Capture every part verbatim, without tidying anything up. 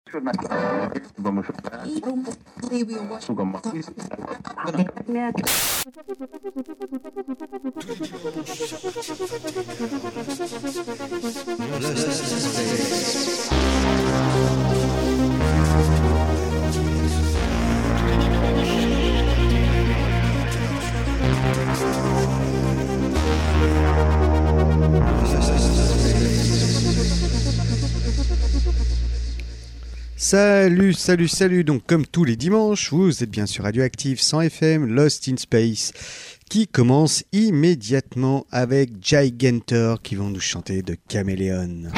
Salut, salut, salut. Donc comme tous les dimanches, vous êtes bien sur Radioactive cent F M, Lost in Space, qui commence immédiatement avec Gigantor qui vont nous chanter de Caméléon.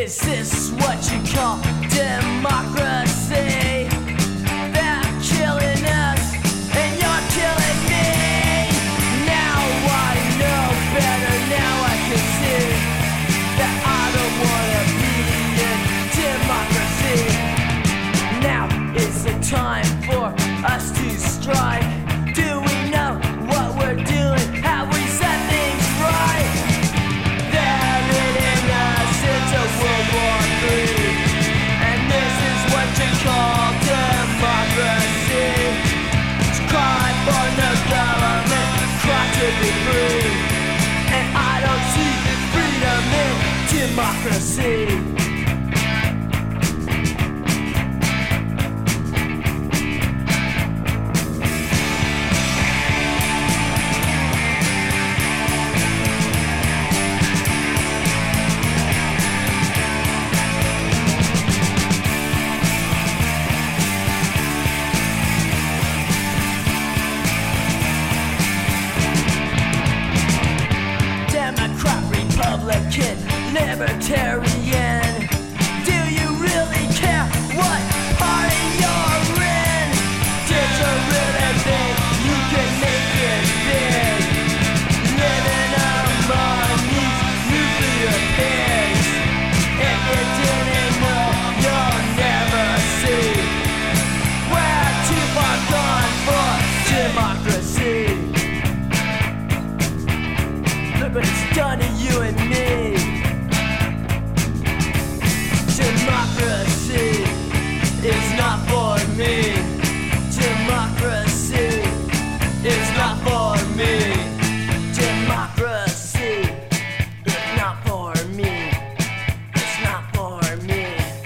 Is this what you call democracy? They're killing us and you're killing me. Now I know better, now I can see that I don't wanna be in democracy. Now is the time for us to strike. Do we know what we're doing? Have we set things right? They're leading us into World War Three, and this is what you call democracy. It's cry for no government, cry to be free. And I don't see freedom in democracy. Republican, libertarian. Do you really care what party you're in? Did you really think you can make it big? Living among these nuclear pigs. If you didn't know, you'll never see. We're too far gone for democracy. Look what it's done to you and me. Democracy is not for me. Democracy is not for me. Democracy is not for me. It's not for me.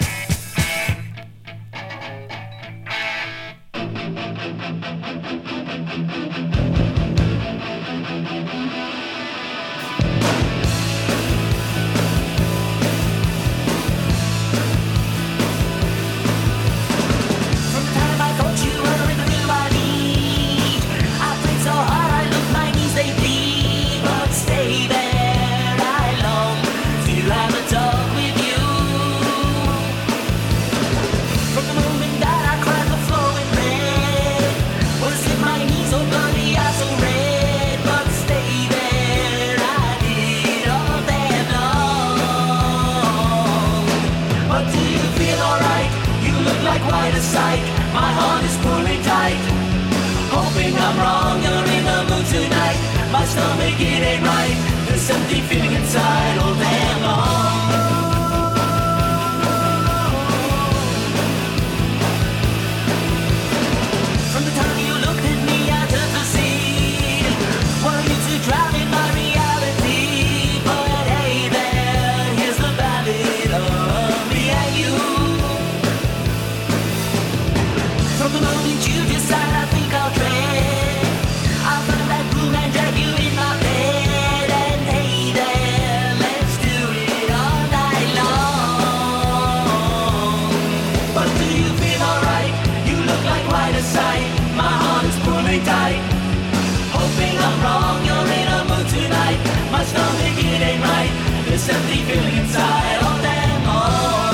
My heart is pulling tight, hoping I'm wrong. You're in the mood tonight. My stomach, it ain't right. There's empty feeling inside all day long. From the time you looked at me, I turned to see. Were you to drown in my reality? But hey there, here's the ballad of me and you. From the moment you decide, I think I'll tread. I'll find that room and drag you in my bed. And hey there, let's do it all night long. But do you feel alright? You look like quite a sight. My heart is pulling tight, hoping I'm wrong. You're in a mood tonight. My stomach, it ain't right. This empty feeling inside all day long.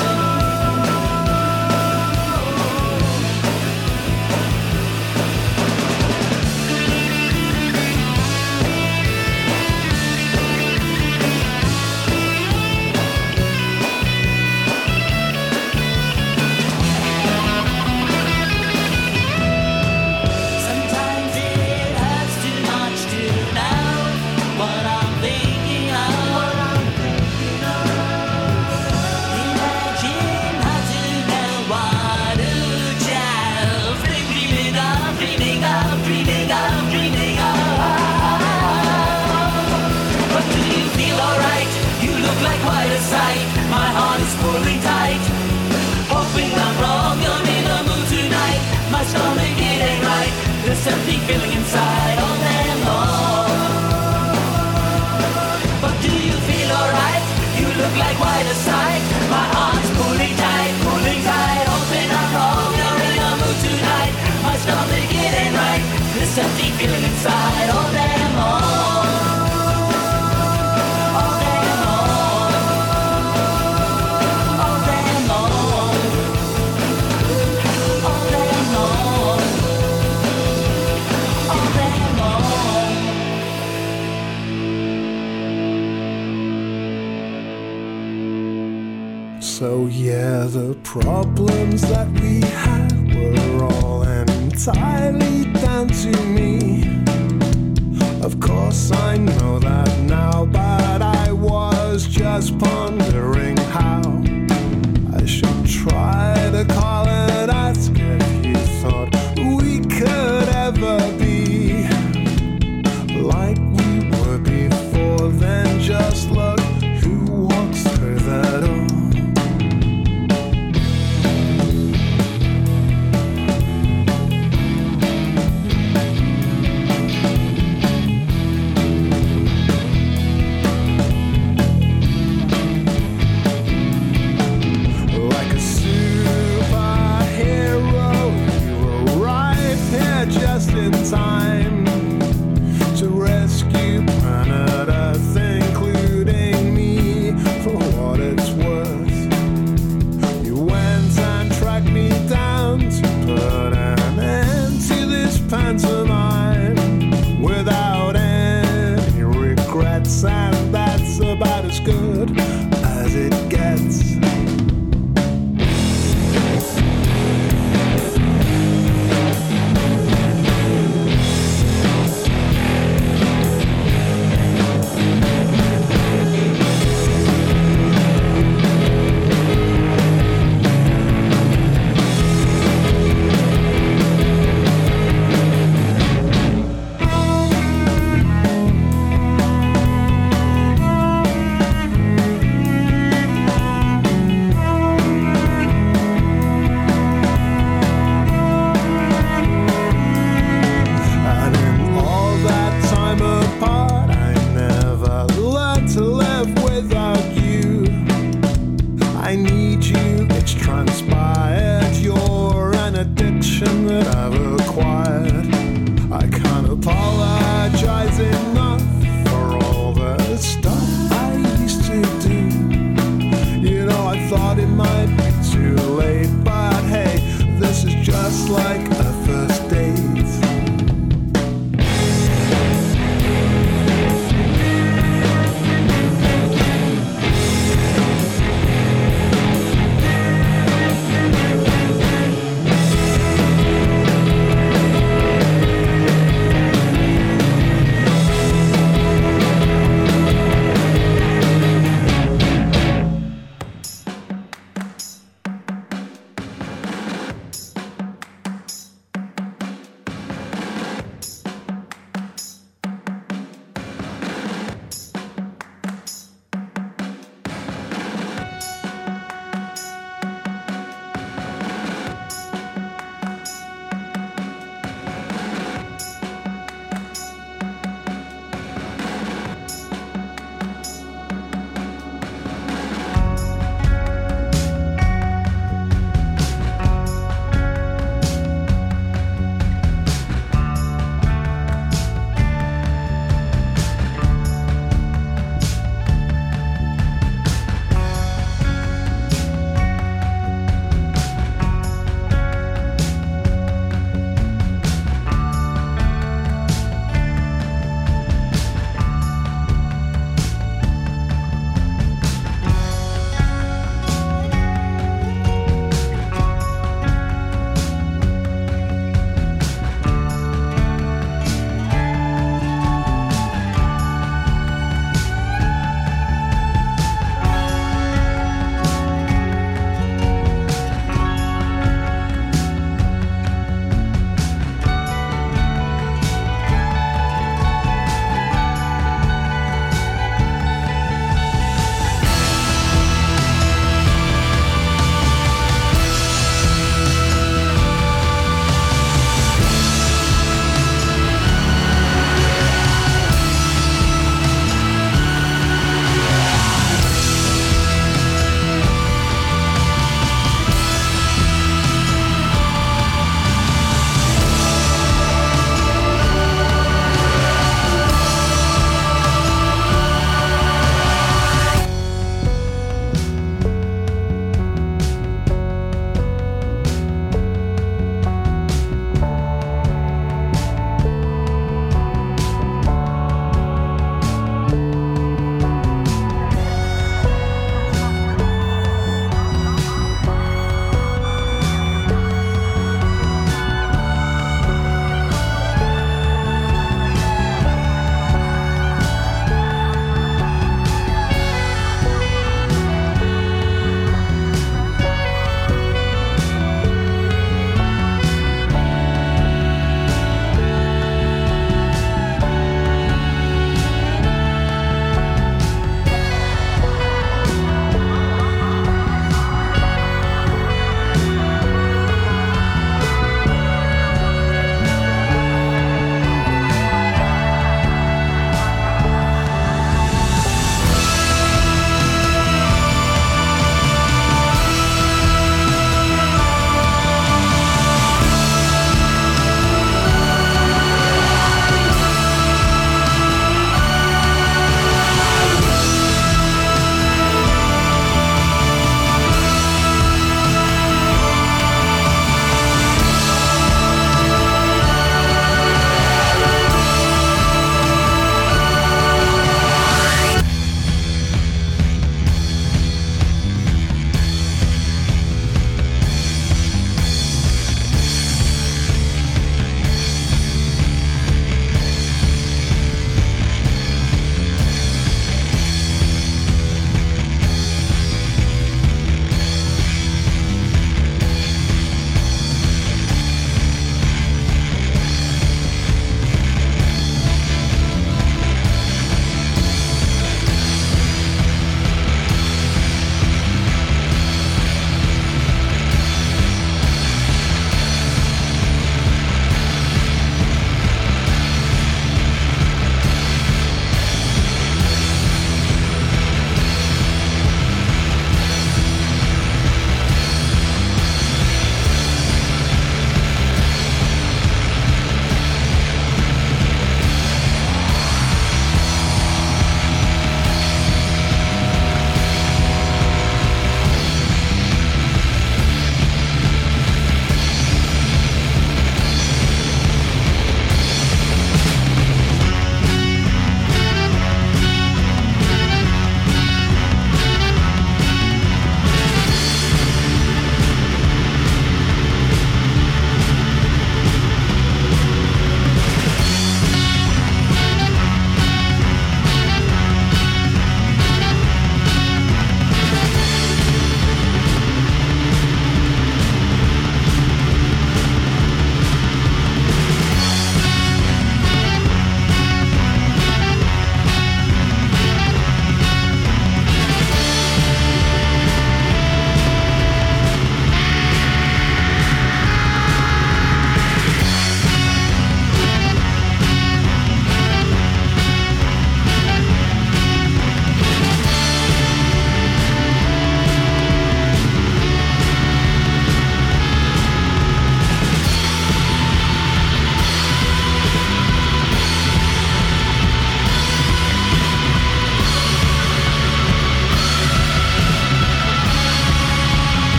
My heart is pulling tight, hoping I'm wrong. You're in a mood tonight. My stomach, it ain't right. This empty feeling inside all day long. But do you feel alright? You look like quite a sight. My heart's pulling tight, pulling tight, hoping I'm wrong. You're in a mood tonight. My stomach, it ain't right. This empty feeling inside all day long. All day long. So yeah, the problems that we had were all entirely down to me. Of course I know that now, but I was just pondering how I should try to call and ask if you thought we could ever be like we were before. Then just look who walks through the door. Just in time to rescue planet Earth, including me, for what it's worth. You went and tracked me down to put an end to this pantomime without any regrets, and that's about as good as it gets.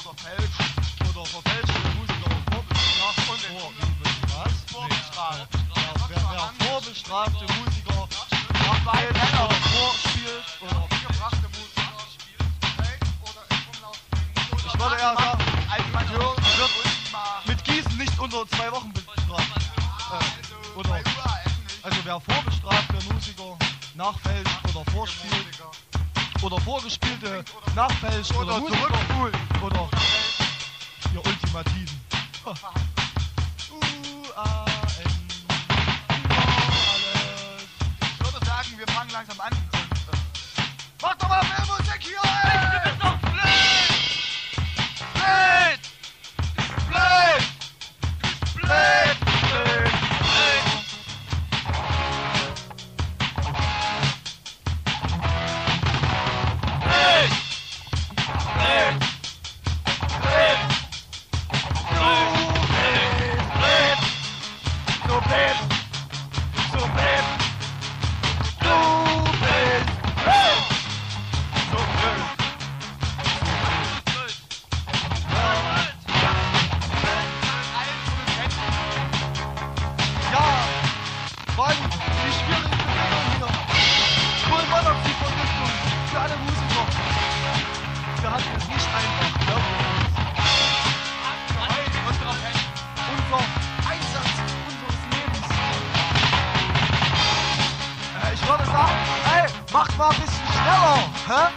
oder fälscht oder verfälscht der Musiker vorbestraft vor, wie, was? Vorbestraft. Ja, wer, wer vorbestrafte Musiker nachfälscht oder vorspielt oder gebrachte Musiker spielt fällt oder im Umlauf bringt. Ich würde eher sagen, Amateur wird mit Gießen nicht unter zwei Wochen bestraft. Äh, oder, also wer vorbestrafte Musiker nachfälscht oder vorspielt oder vorgespielte nachfälscht oder, oder Musiker oder ihr Ultimativen. uh, A, N, alles. Ich würde sagen, wir fangen langsam an. Und, äh, mach doch mal mehr Musik hier! Ey! Du bist doch blöd! Blöd! Blöd! Blöd! Blöd! Macht mal ein bisschen schneller, hä?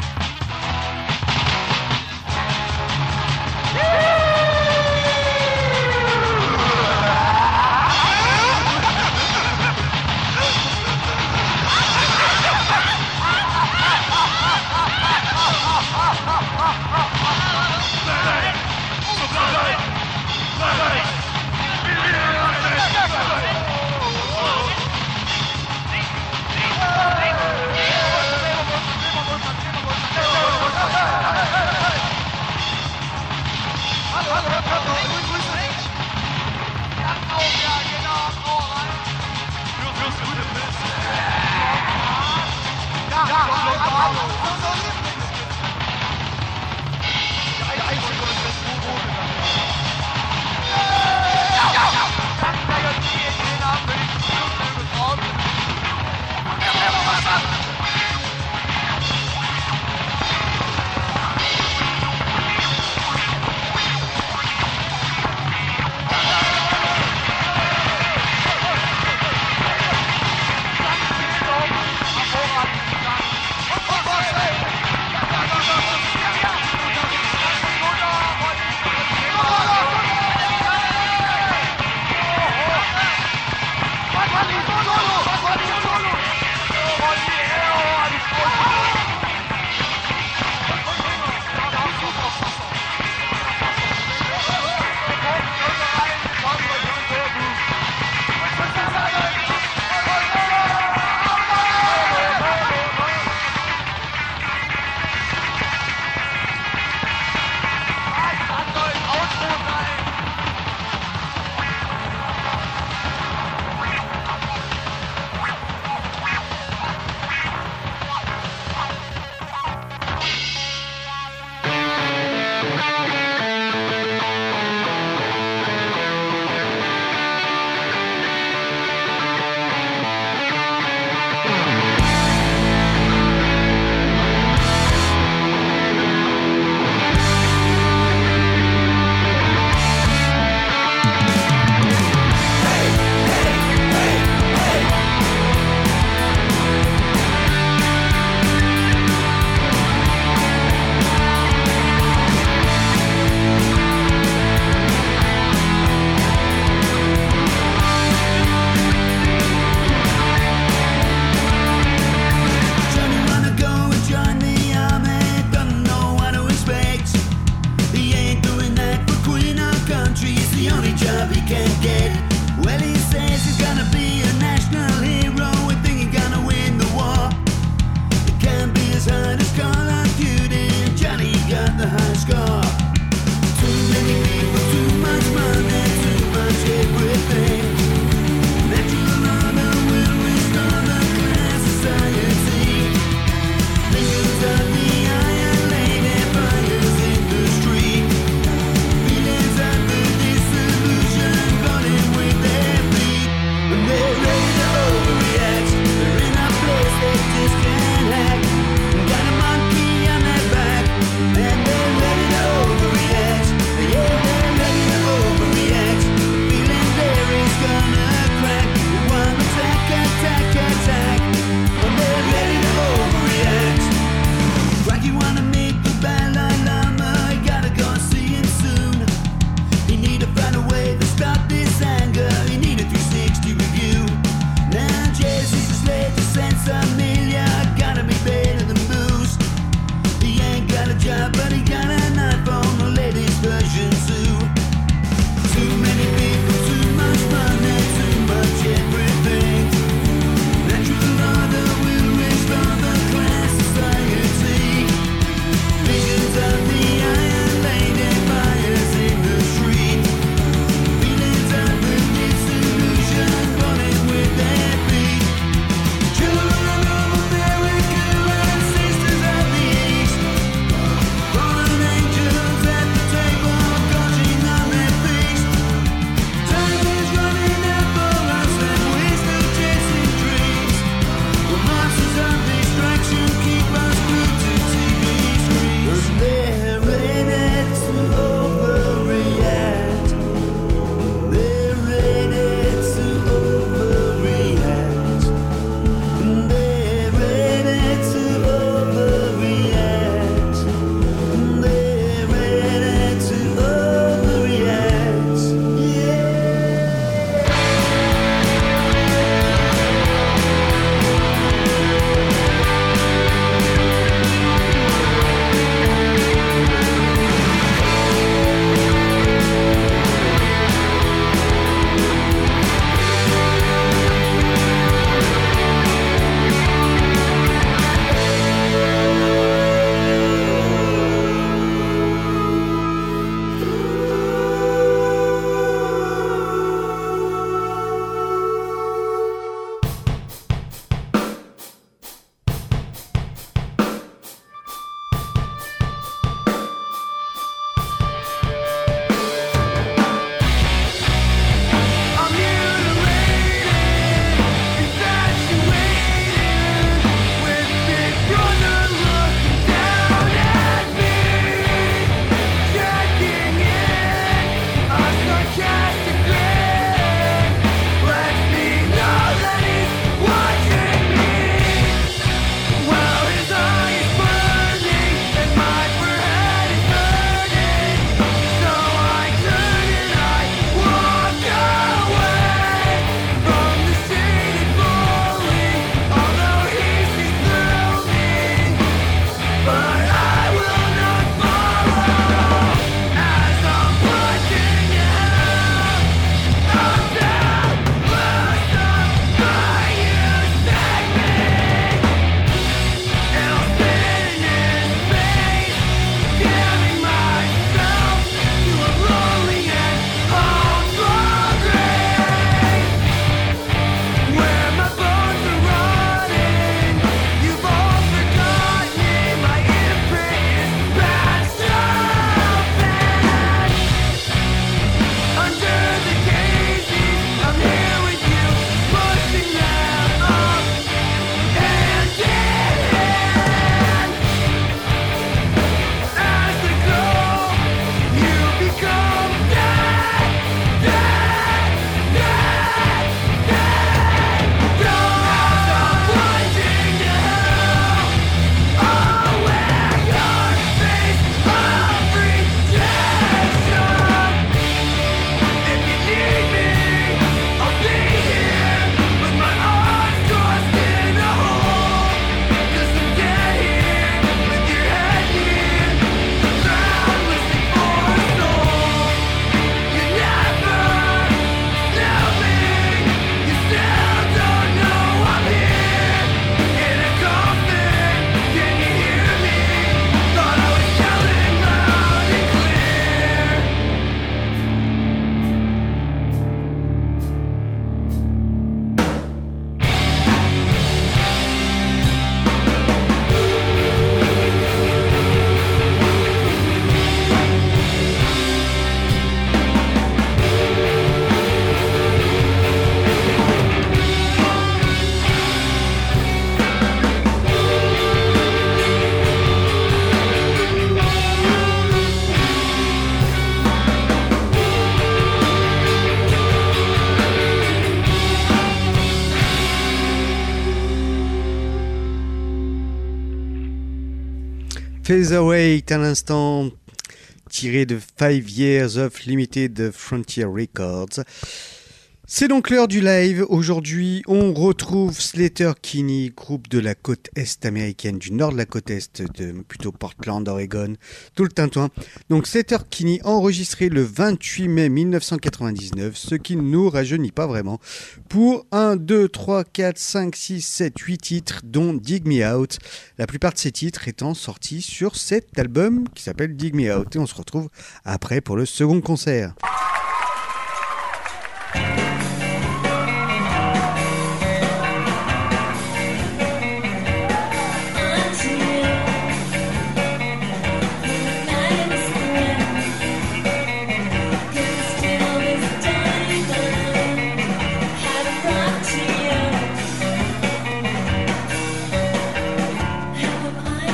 Featherweight à l'instant, tiré de Five Years of Limited Frontier Records. C'est donc l'heure du live. Aujourd'hui, on retrouve Sleater-Kinney, groupe de la côte est américaine, du nord de la côte est, de plutôt Portland, Oregon, tout le tintouin. Donc Sleater-Kinney enregistré le vingt-huit mai mille neuf cent quatre-vingt-dix-neuf, ce qui ne nous rajeunit pas vraiment, pour un, deux, trois, quatre, cinq, six, sept, huit titres, dont Dig Me Out. La plupart de ces titres étant sortis sur cet album qui s'appelle Dig Me Out. Et on se retrouve après pour le second concert.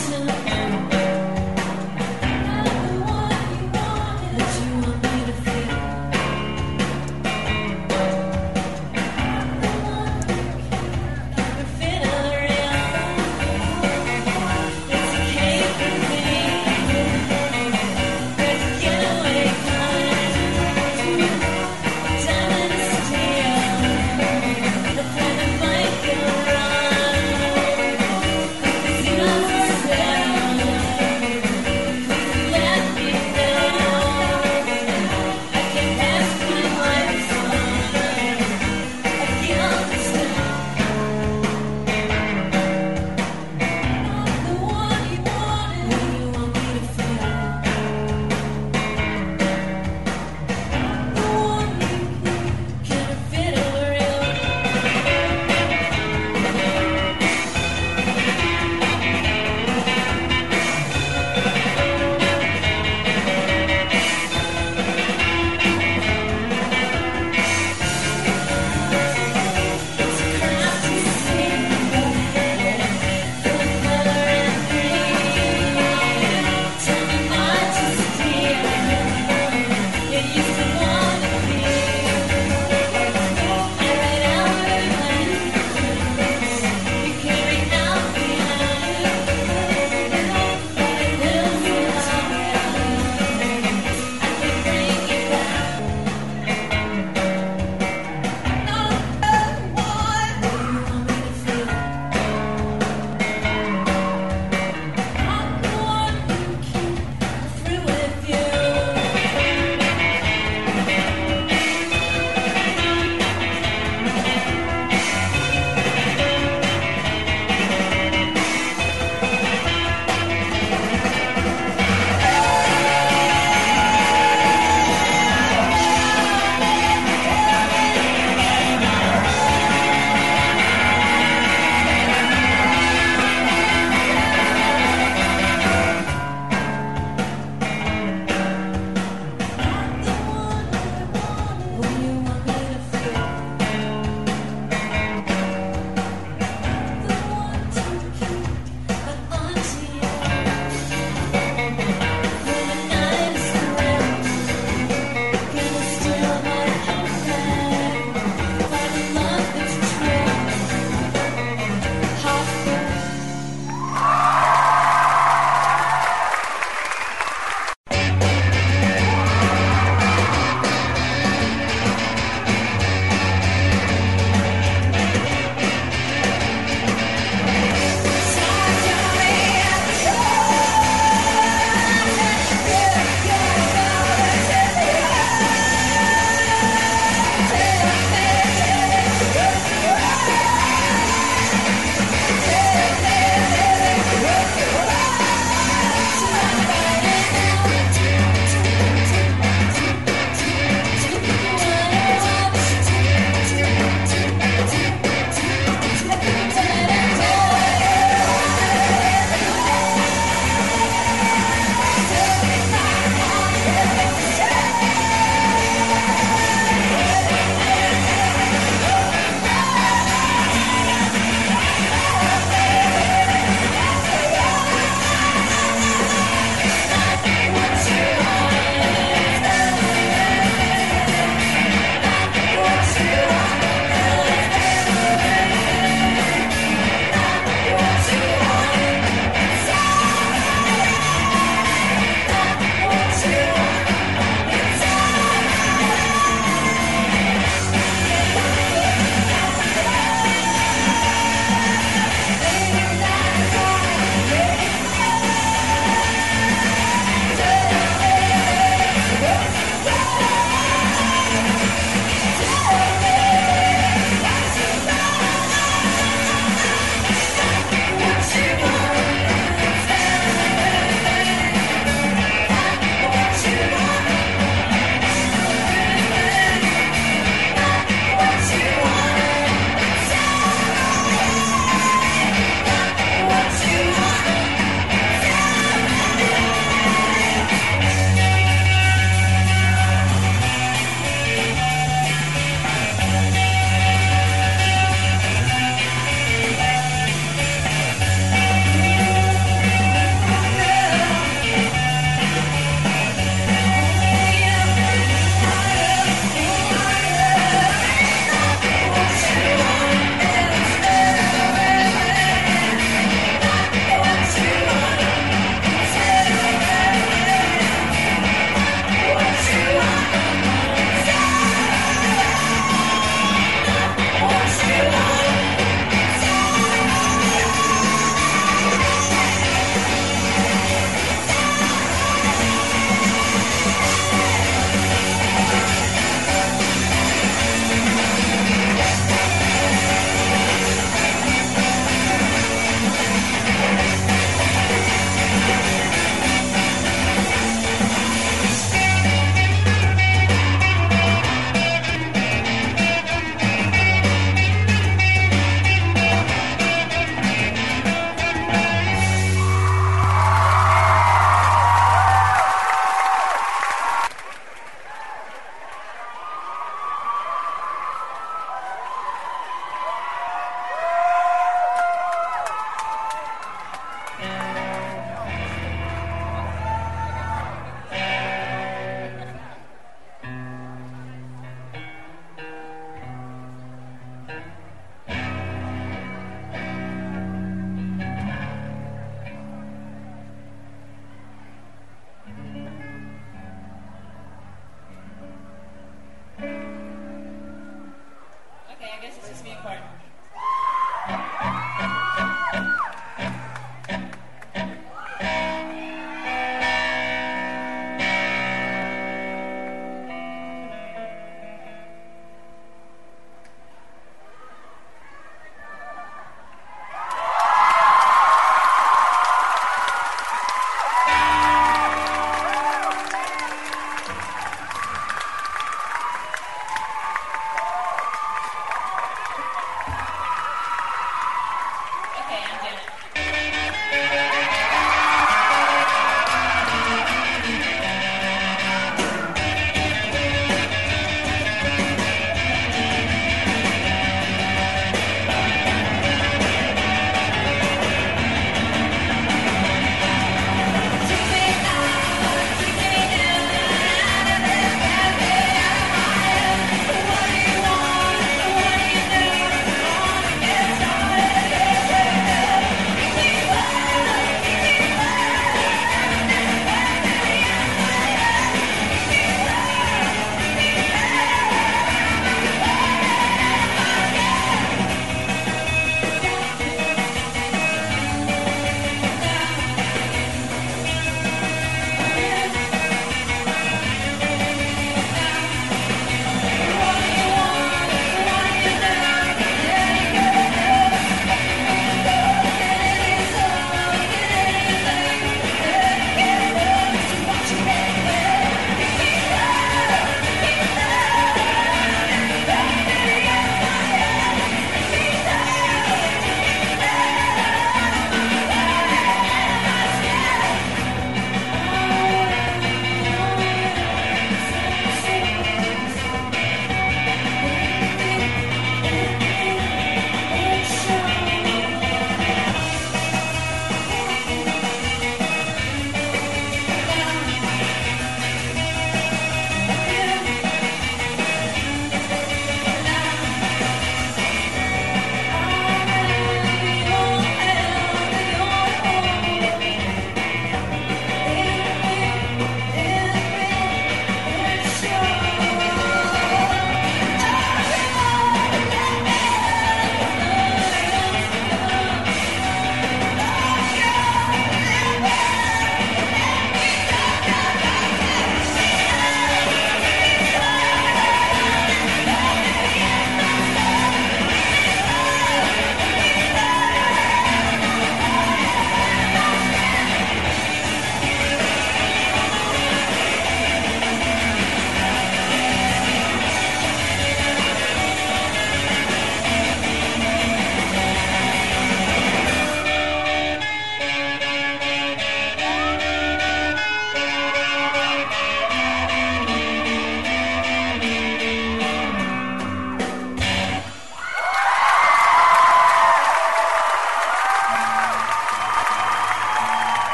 That you want me to feel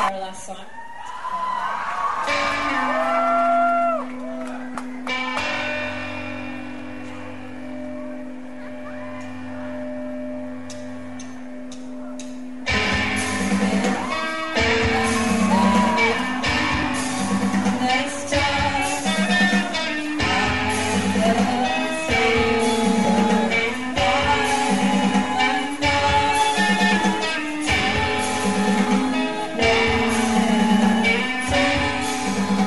our last song. Thank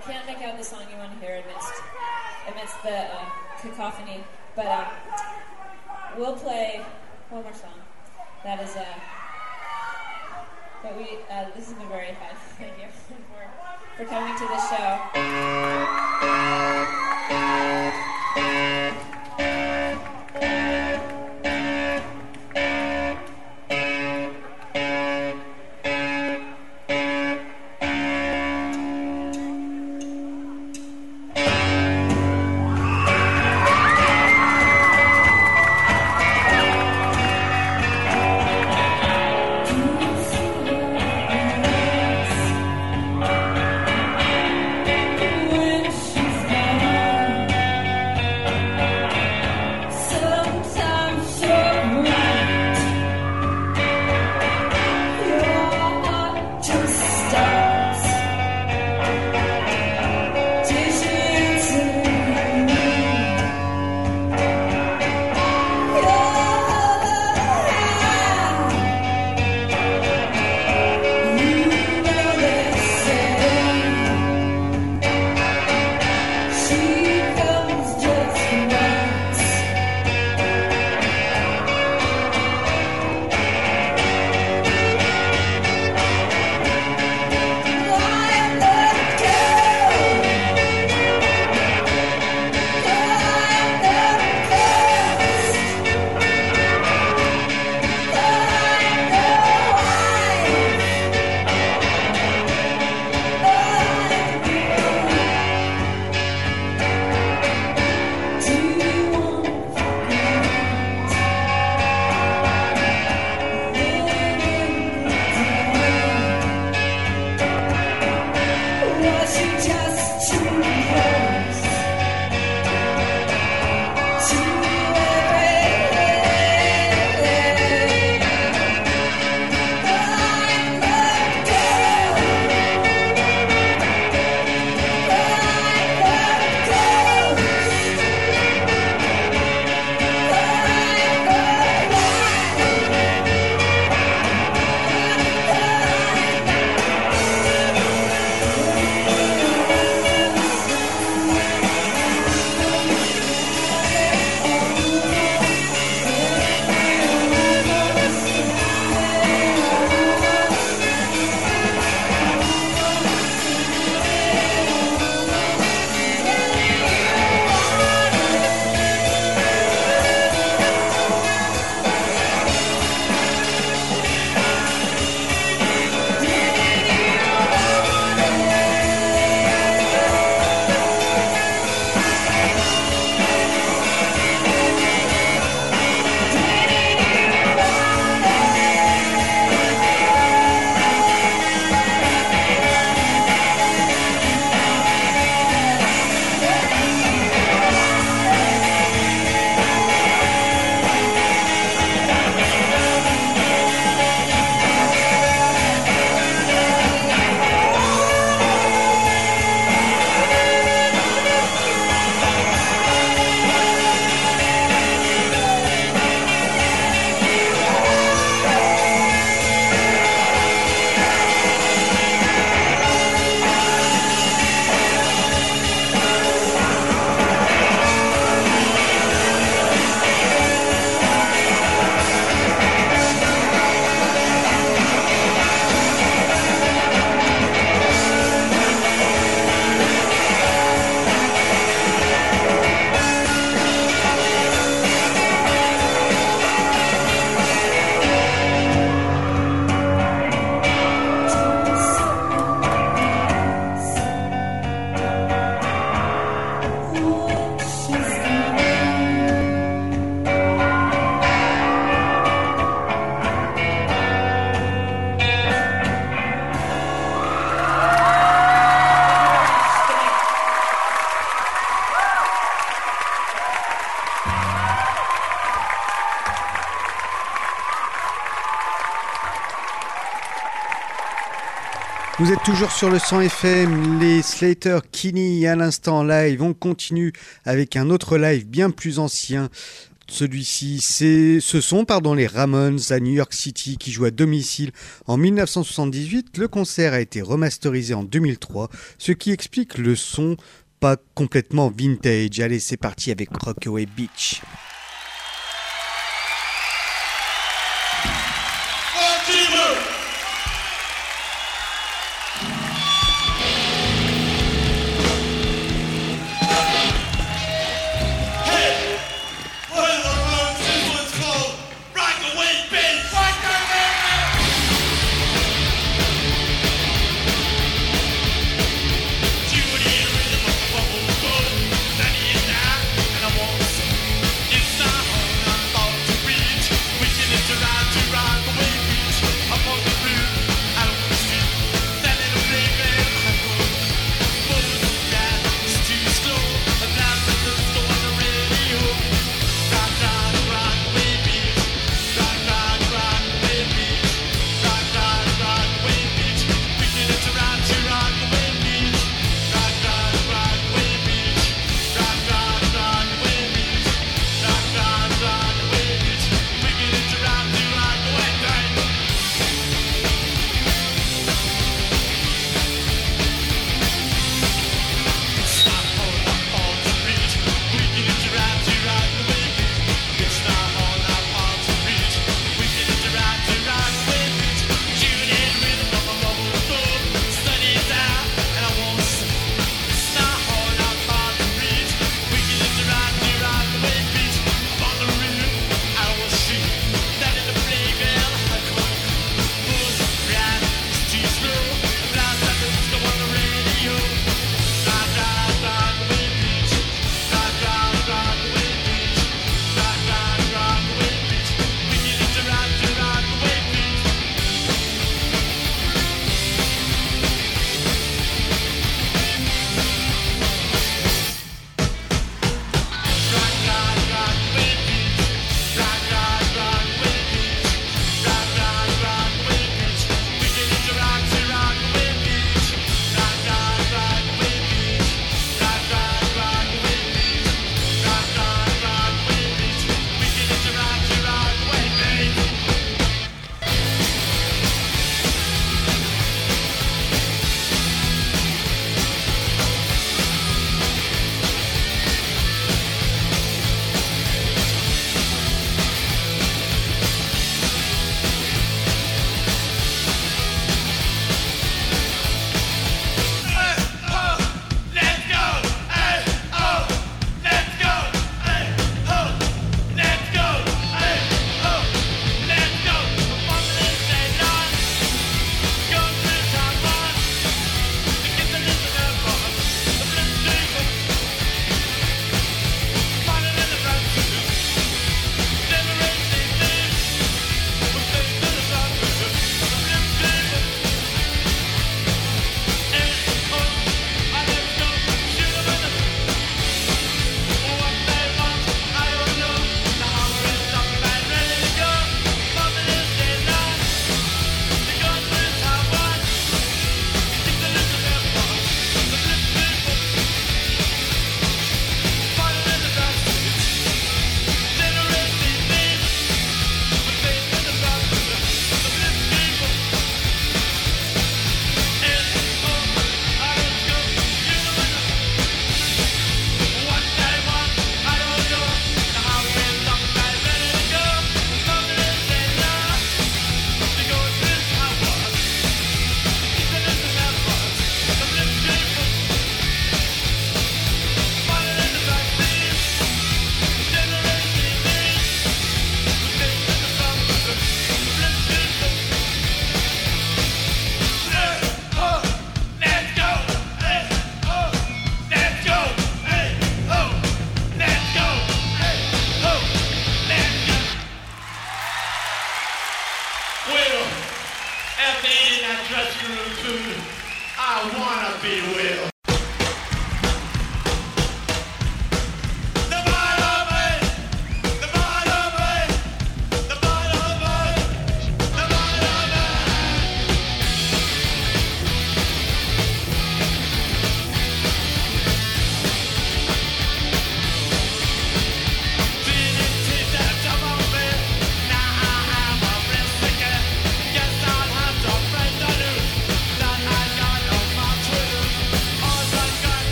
can't make out the song you want to hear amidst, amidst the uh, cacophony, but uh, we'll play one more song. That is, uh, that we, uh, this has been very fun. Thank you for, for coming to the show. Vous êtes toujours sur le cent F M, les Sleater-Kinney à l'instant live. On continue avec un autre live bien plus ancien Celui-ci, c'est, ce sont pardon, les Ramones à New York City qui jouent à domicile en mille neuf cent soixante-dix-huit. Le concert a été remasterisé en deux mille trois, ce qui explique le son pas complètement vintage. Allez, c'est parti avec Rockaway Beach.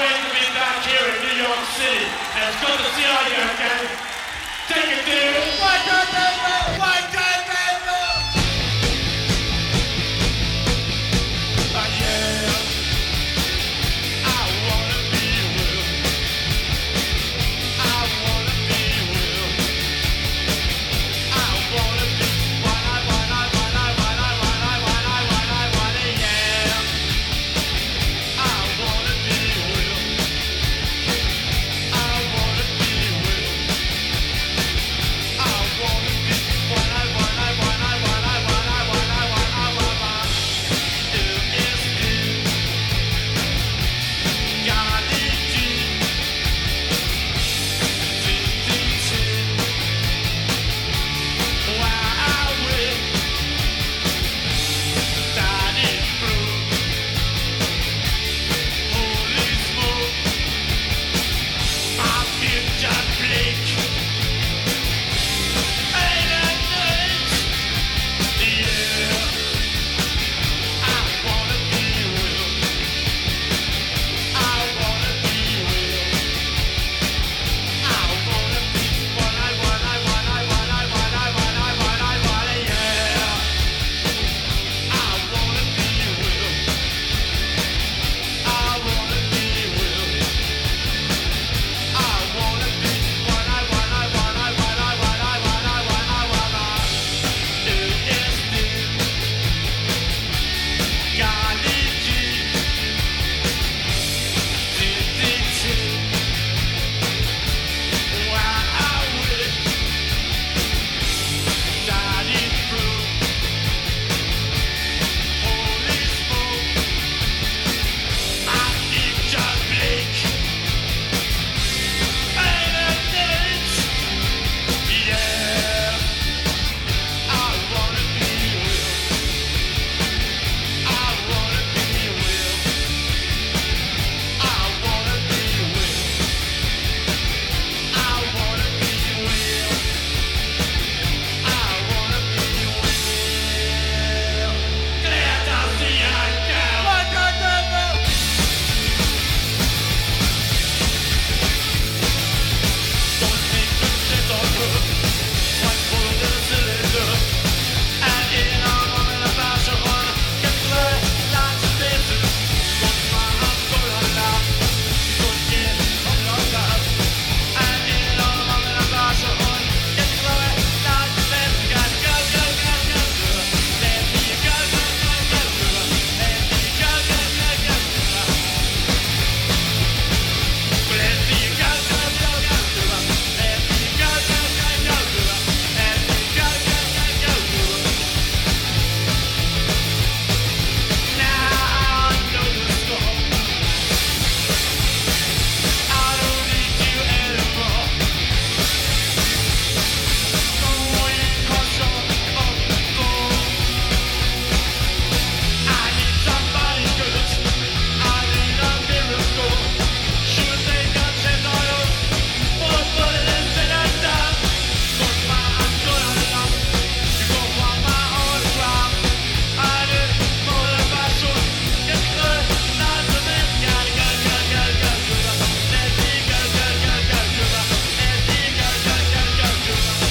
great to be back here in New York City. And it's good to see all you again. Take it, dude. One time, baby. One time, baby. Oh, yeah. I wanna be real. I wanna be real. I wanna be what I want, I want, I want, I want, I want, I want, I want, yeah. I wanna be real. I wanna be real. I wanna be what I want, I want, I want, I want, I want, I want, I want, I want. Do is do. Gotta do. Do, do, do. Why I will. That is true. Holy smoke. My future bleak. Ain't it nice? Yeah. I wanna be real. I wanna be real. I wanna be what I want, I want, I want, I want, I want, I want, I want, yeah. I wanna be real. I wanna be real. I wanna be what I want, I want, I want, I want, I want, I want, I want, I want. Do is do. Gotta do. Do, do, do. Why I wish that it true. Holy smoke. My future bleak. Ain't it nice? Yeah. I wanna be real. I wanna be real. I wanna be real. I wanna be real. I wanna be real. Glad to see you again. One, two, three, four. Don't think the shit's all good. One full of the cylinder. And in a moment of passion, get clear, lots of faces. Don't mind, I'm gonna laugh. Don't get on your top. And in a moment of passion, get clear, lots of faces. Got go, go, go, go, go. Let me go, go, go, go, go. Let me go, go, go, go, go. Let me go, go, go, go, go. Let me go, go, go, go, go. Let me go, go, go, go, go. Now I know the score. I don't need you anymore. Go in control of the goal. I need somebody good. I need a miracle. Should take a chance on us. One foot in and a down. Got my hands gonna love. You go on my autograph. I did more than passion. Get good, not the best. Gotta go, go, go, go, go. Let me go, go, go, go, go. Let me go, go, go, go, go.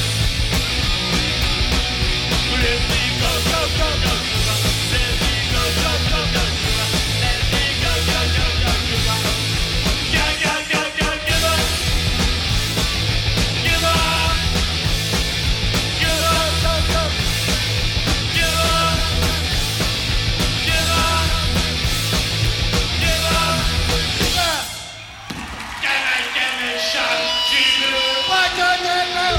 Let me go, go, go, go, go. Let me go, go, go, go, go. Let me go, go, go, go, go. Go, go, go, go, give up. Give up. Give up, go, go. Give up. Give up. Give up. Give up. Give me, give me a shot. Give me one, two, three, four.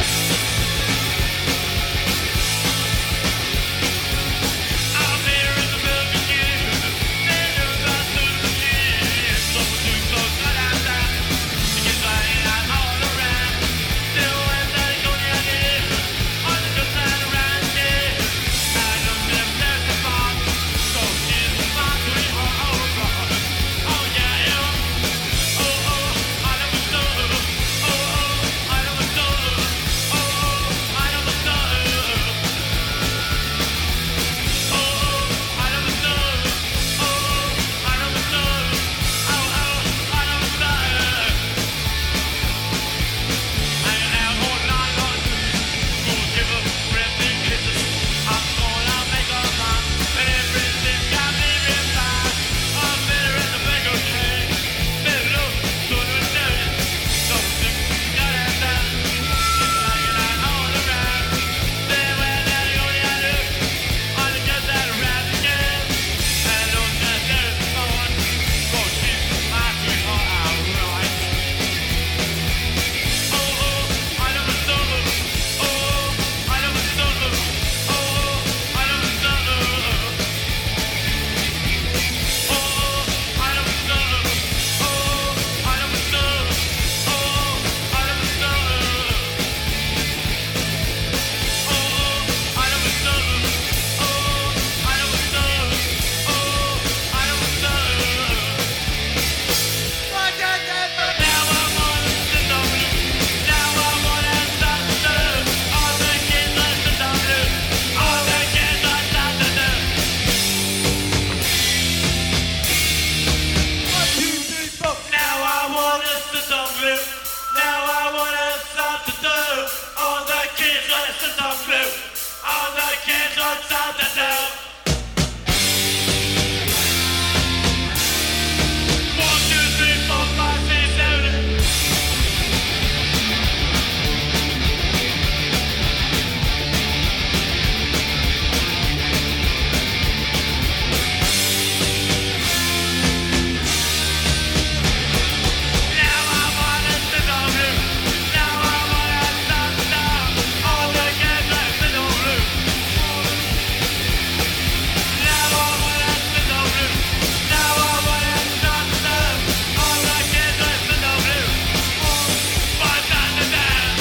I'm here in the building again. Then you're about to the kid. So too close, not out there. Because I ain't all around. Still when they go near here. On the good side around here. I don't live there to fall. So she's my sweet home over. Oh yeah, yeah. Oh, oh, I never know. Oh, want listen to blue. Now I wanna start to do. All the kids listen to blue. All the kids want something to do. One, two, three, four, five, six, seven. Now I wanna listen to blue. Now I wanna start to do. All the kids listen to blue. Now I wanna listen to blue. Now I wanna start to do. All the kids listen to blue. One time to dance.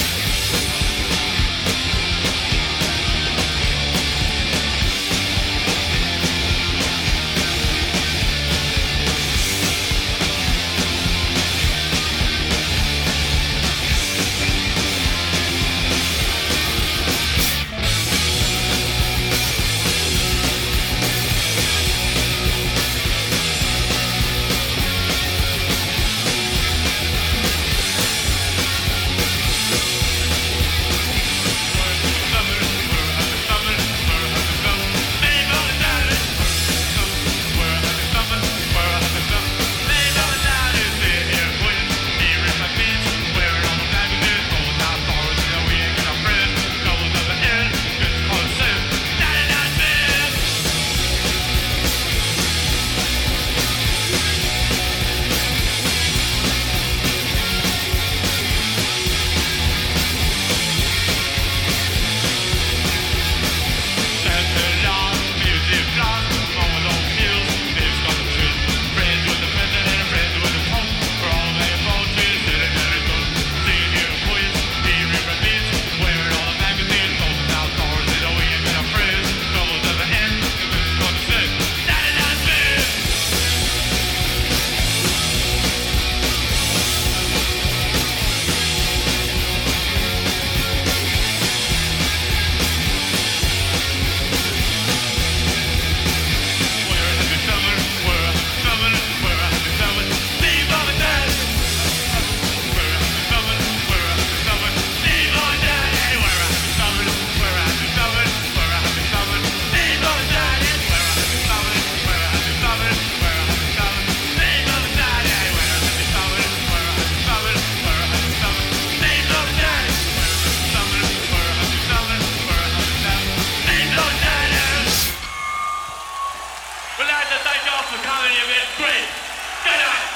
We'd like to thank you all for coming. You've been great. Good night.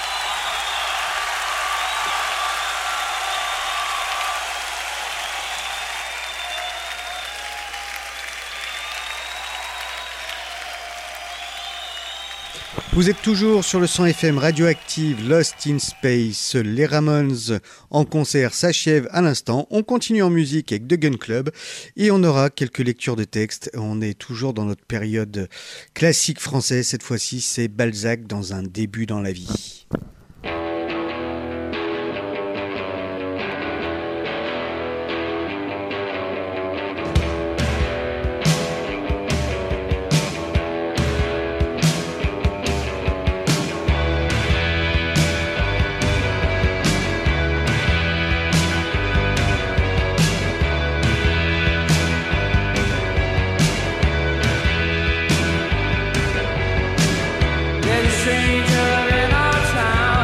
Vous êtes toujours sur le cent F M Radioactive Lost in Space. Les Ramones en concert s'achèvent à l'instant. On continue en musique avec The Gun Club et on aura quelques lectures de textes. On est toujours dans notre période classique française. Cette fois-ci, c'est Balzac dans Un début dans la vie. There's a stranger in our town.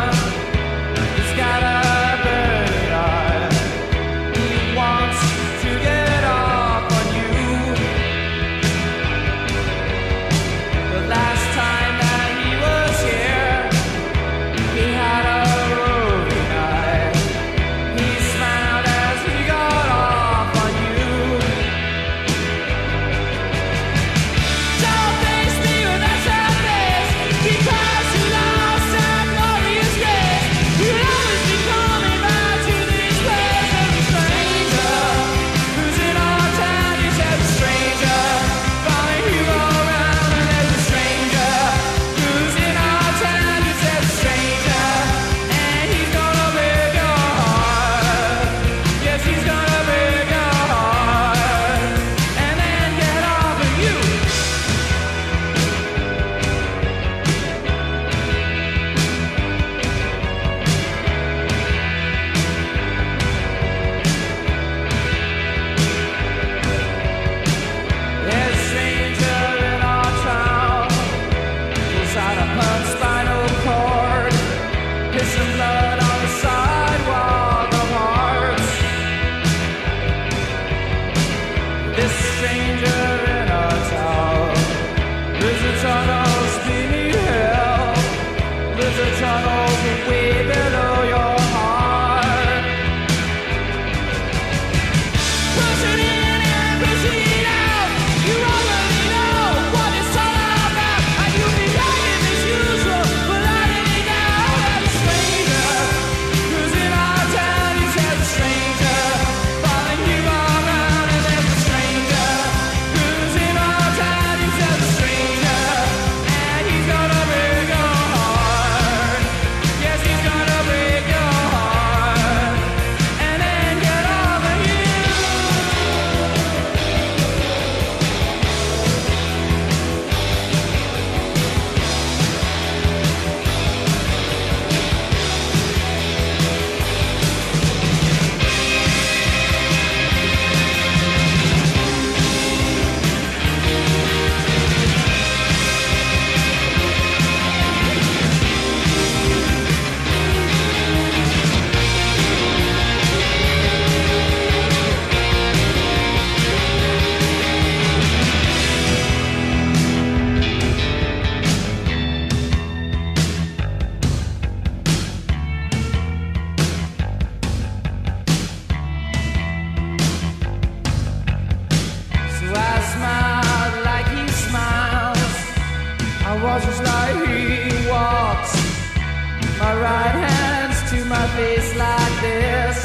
face like this.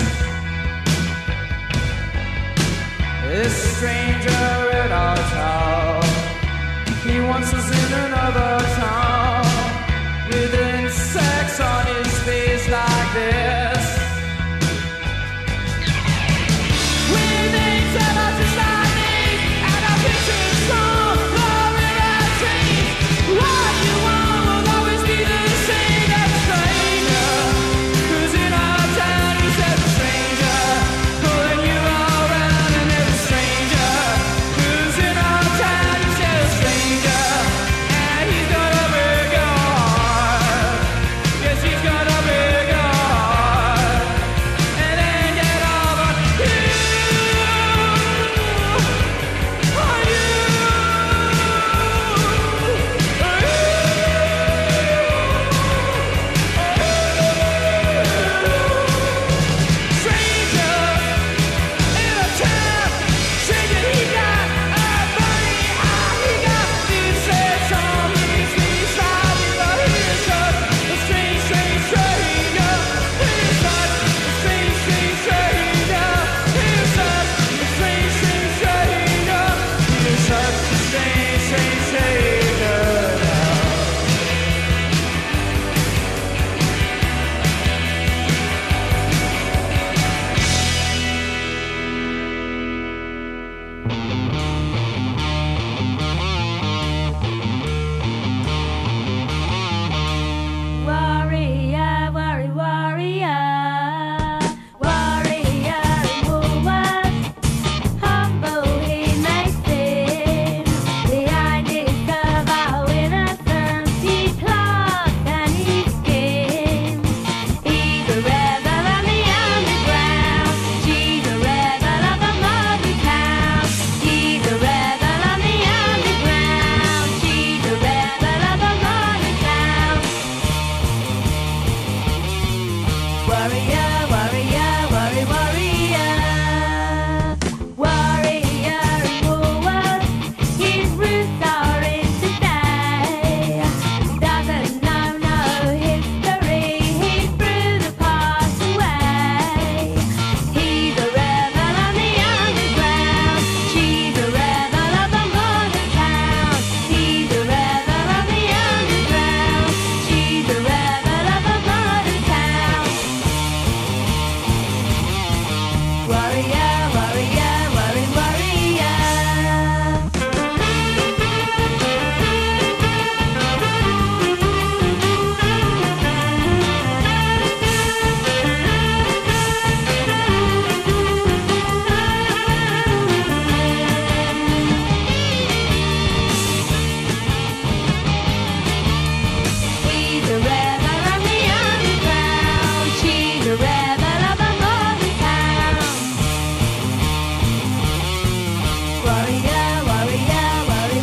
This stranger in our town, he wants us in another town with insects on his face like this. With insects just like these, and our pictures from the river trees. What you want will always be the same. That stranger who's in our town, he said the stranger pulling you around, and there's a stranger who's in our town, he said a stranger, and he's got a big heart. Yes, he's got a big heart. And then get over you, oh you, stranger in a town, stranger he got a funny eye, he got these sets on his face like but he's such a strange, strange stranger. He's such a strange, strange stranger. He's such a strange, strange stranger. He's such a strange, strange stranger now. Warrior, warrior, warrior, warrior in Woolworth. Humble he may seem, behind his cover of innocence he plots and he schemes. He's a rebel on the underground, she's a rebel of the muddy town. He's a rebel on the underground, she's a rebel of the muddy town. Warrior, warrior, warrior, warrior, warrior in Woolworth. His roots are in today. Doesn't know no history. He's through the past away. He's a rebel on the underground. She's a rebel of the modern town. He's a rebel on the underground. She's a rebel of the modern town. Warrior, warrior, warrior, warrior. He's a rebel on the underground. She's a rebel of the modern town. Warrior, warrior, warrior,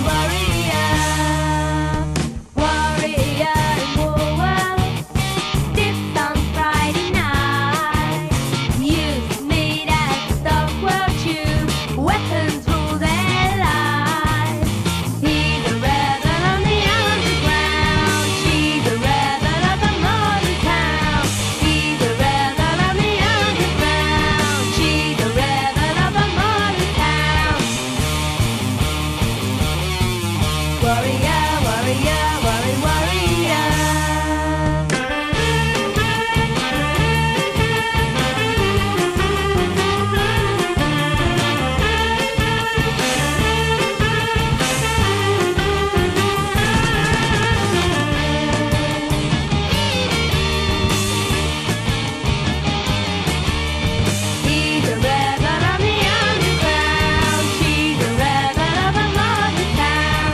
warrior, warrior in Woolworth. Dipped on Friday night. Youth meet at Stockwell Tube. Weapons rule their lives. He's a rebel on the underground. She's a rebel of the modern town. He's a rebel on the underground. She's a rebel of the modern town. Warrior, warrior, warrior, warrior. He's a rebel on the underground. She's a rebel of the modern town.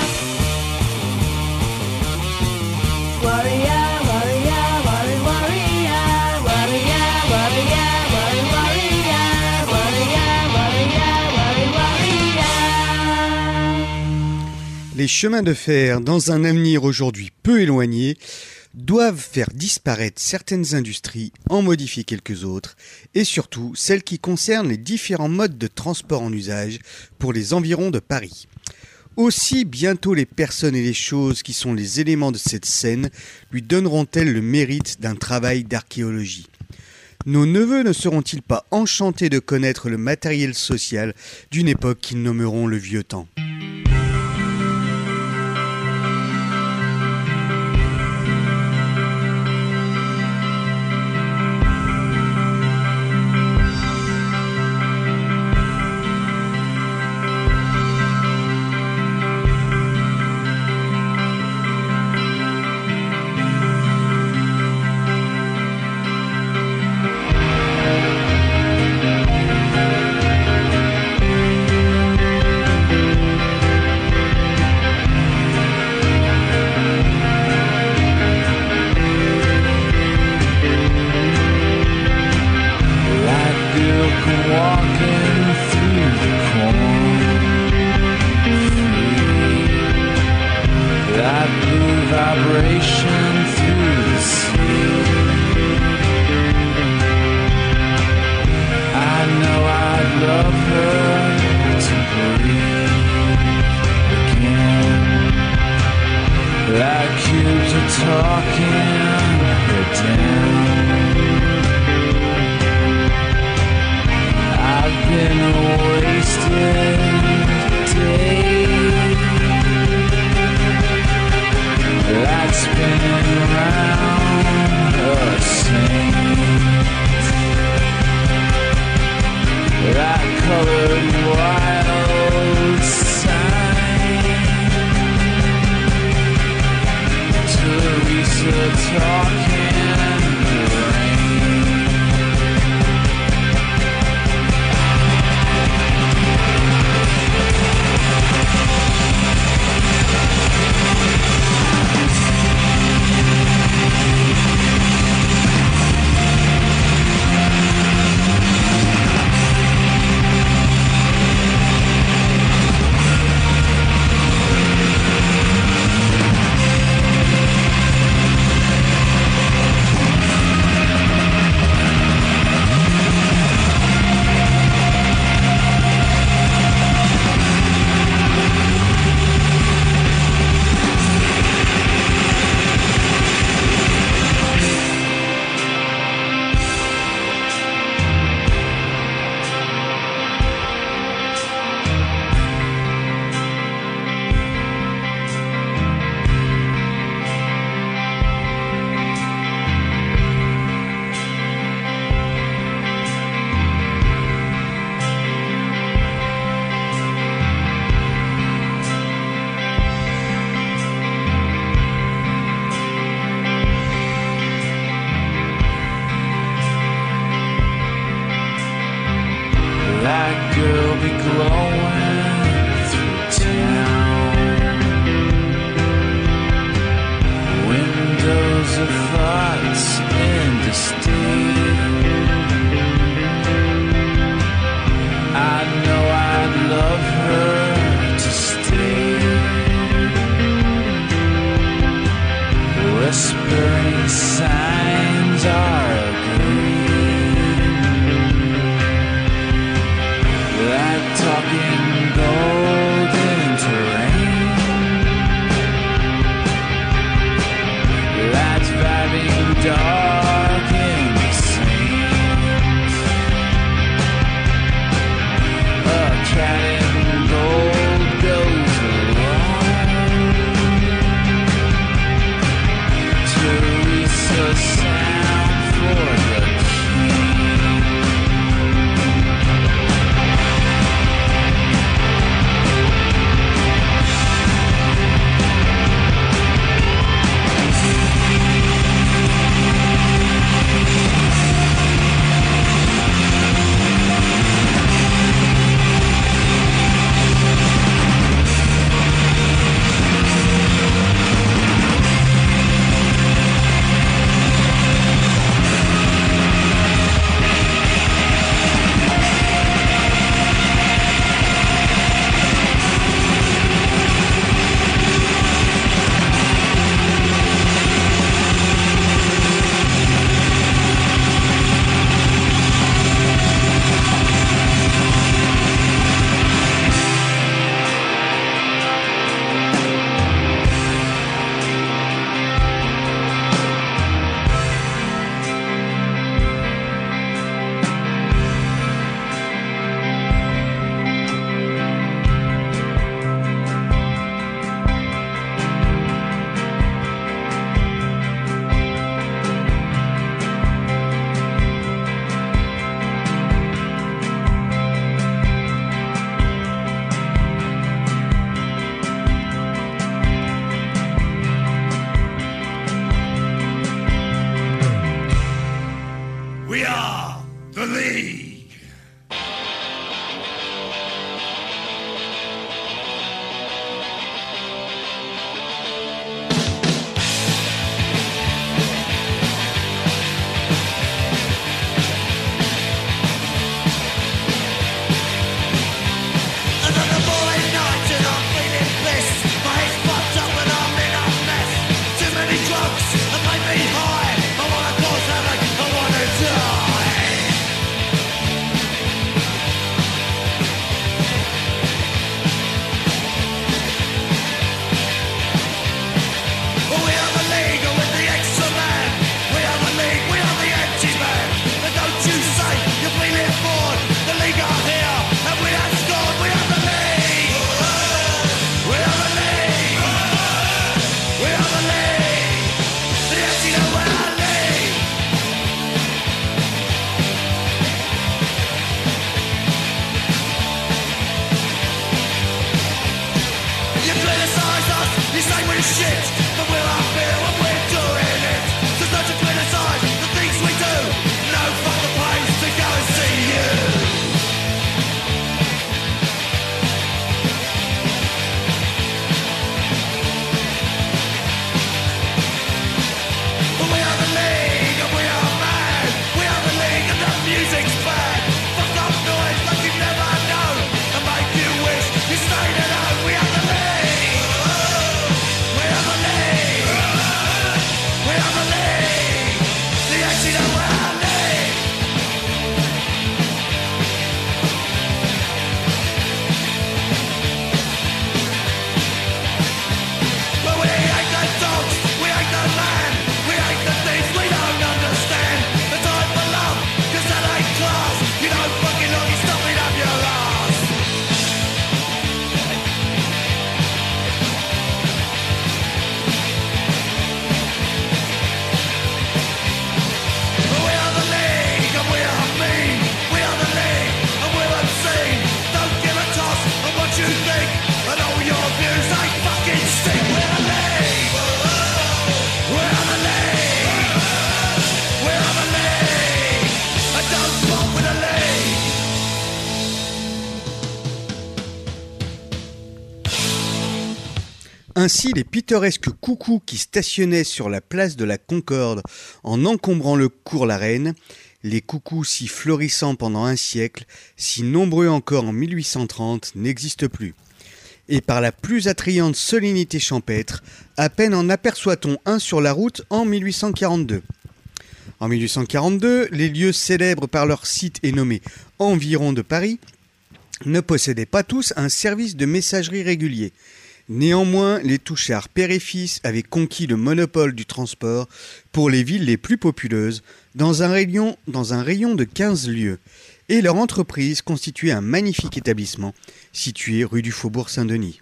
Warrior, warrior, warrior, warrior, warrior, warrior, warrior, warrior, warrior, warrior, warrior, warrior. Les chemins de fer, dans un avenir aujourd'hui peu éloigné, doivent faire disparaître certaines industries, en modifier quelques autres, et surtout celles qui concernent les différents modes de transport en usage pour les environs de Paris. Aussi bientôt les personnes et les choses qui sont les éléments de cette scène lui donneront-elles le mérite d'un travail d'archéologie. Nos neveux ne seront-ils pas enchantés de connaître le matériel social d'une époque qu'ils nommeront le vieux temps ? Whispering signs are agreed, like talking The League. Ainsi, les pittoresques coucous qui stationnaient sur la place de la Concorde en encombrant le cours La Reine, les coucous si florissants pendant un siècle, si nombreux encore en mille huit cent trente, n'existent plus. Et par la plus attrayante solennité champêtre, à peine en aperçoit-on un sur la route en mille huit cent quarante-deux. En mille huit cent quarante-deux, les lieux célèbres par leur site et nommés Environs de Paris ne possédaient pas tous un service de messagerie régulier. Néanmoins, les Touchard père et fils avaient conquis le monopole du transport pour les villes les plus populeuses dans un rayon, dans un rayon de quinze lieues. Et leur entreprise constituait un magnifique établissement situé rue du Faubourg Saint-Denis.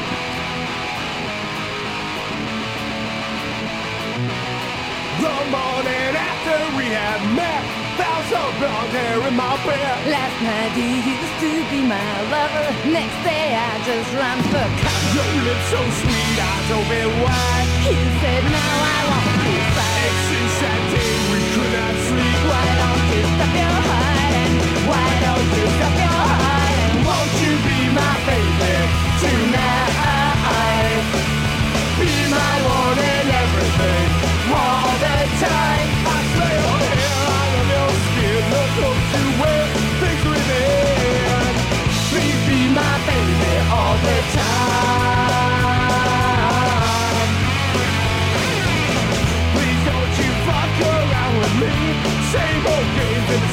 blonde hair in my bed. Last night you used to be my lover. Next day I just run for cover. Your lips so sweet, eyes open wide. You said no, I won't be fired. And since that day we could not sleep. Why don't you stop your heart and why don't you stop your heart and Won't you be my baby tonight? Be my one and everything all the time. I say your hair out of your skin, the clothes you wear, things within. Please be my baby all the time. Please don't you fuck around with me. Same old games and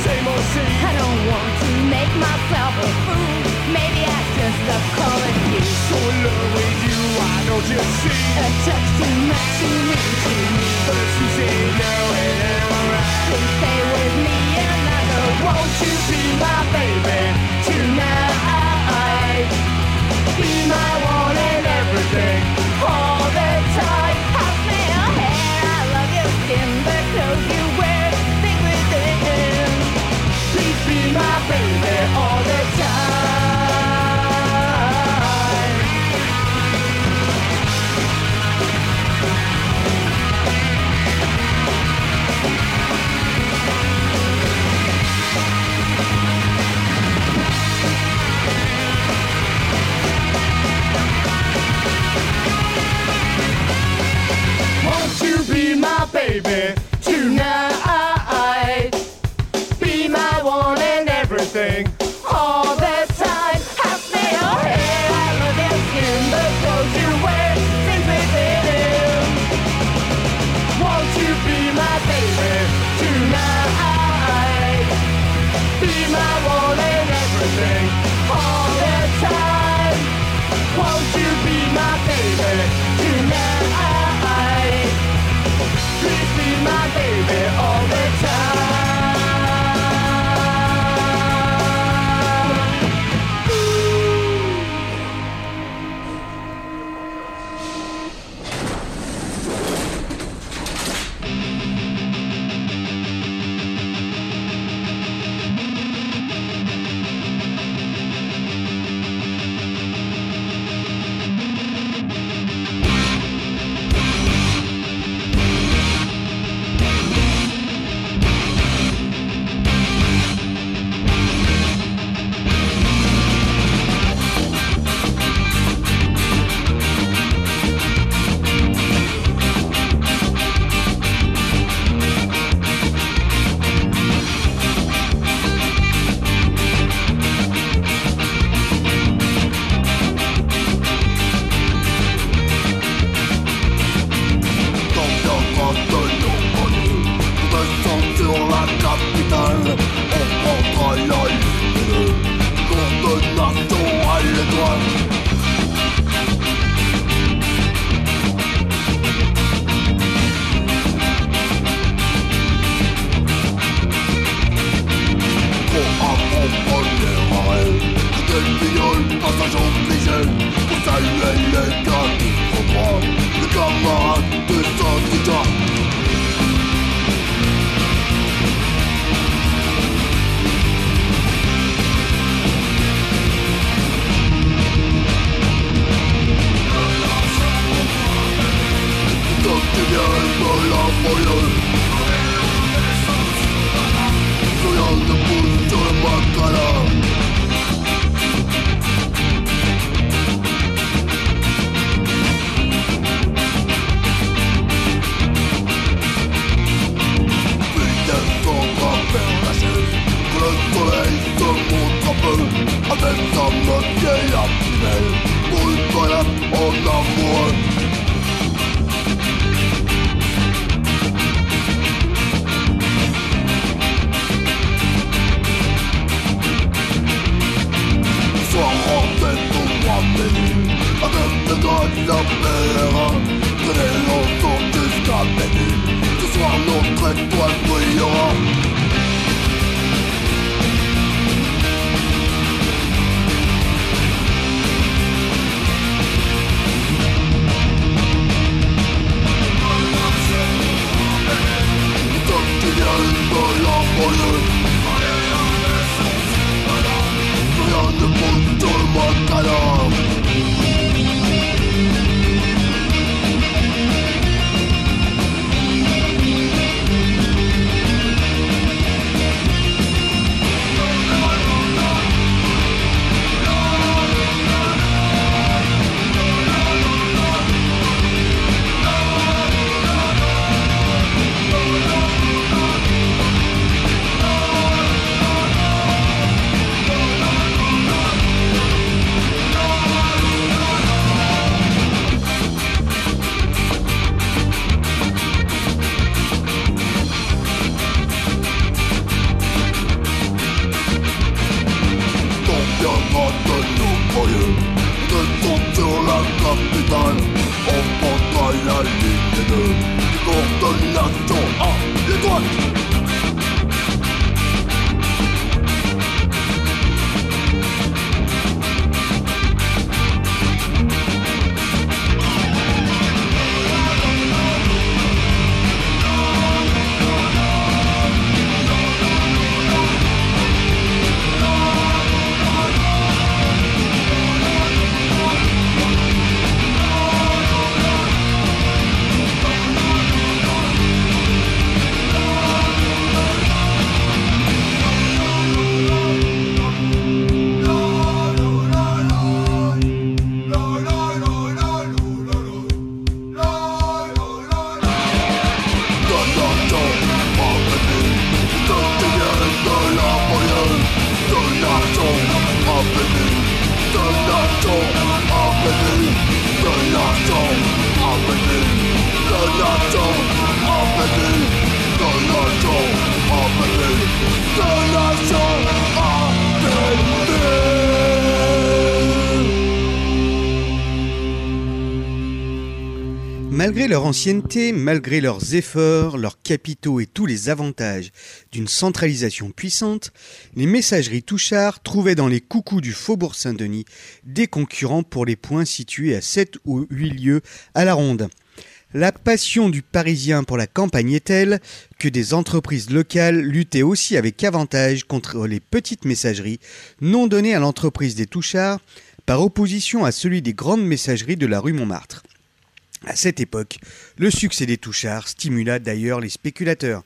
Malgré leur ancienneté, malgré leurs efforts, leurs capitaux et tous les avantages d'une centralisation puissante, les messageries Touchard trouvaient dans les coucous du Faubourg Saint-Denis des concurrents pour les points situés à sept ou huit lieues à la ronde. La passion du Parisien pour la campagne est telle que des entreprises locales luttaient aussi avec avantage contre les petites messageries non données à l'entreprise des Touchards par opposition à celui des grandes messageries de la rue Montmartre. À cette époque, le succès des Touchards stimula d'ailleurs les spéculateurs.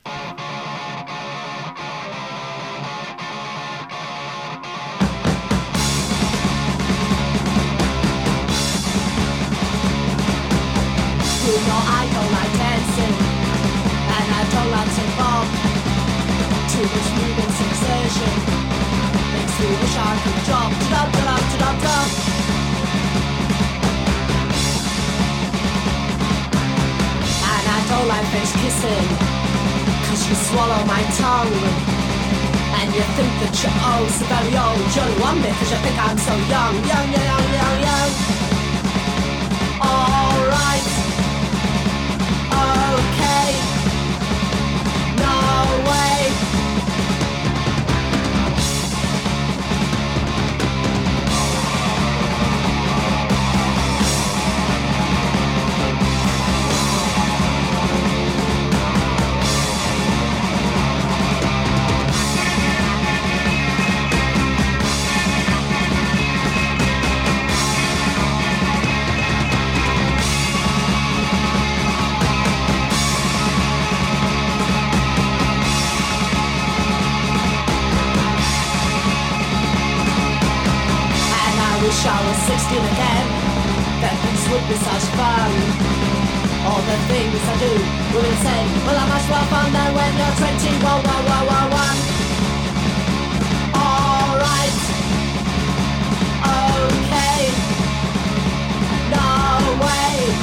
You know I don't like dancing, and I don't like to bump. Too much movement sensation makes me wish I could jump, jump, jump, jump, jump. And I don't like face kissing, cause you swallow my tongue. And you think that you're oh so very old. You only want me cause you think I'm so young, young, young, young, young, young. Alright. Okay, no way. Wish I was sixteen again, that things would be such fun. All the things I do will say, well I'm much more fun than when you're twenty, whoa, whoa, whoa, whoa, whoa. Alright, okay, no way.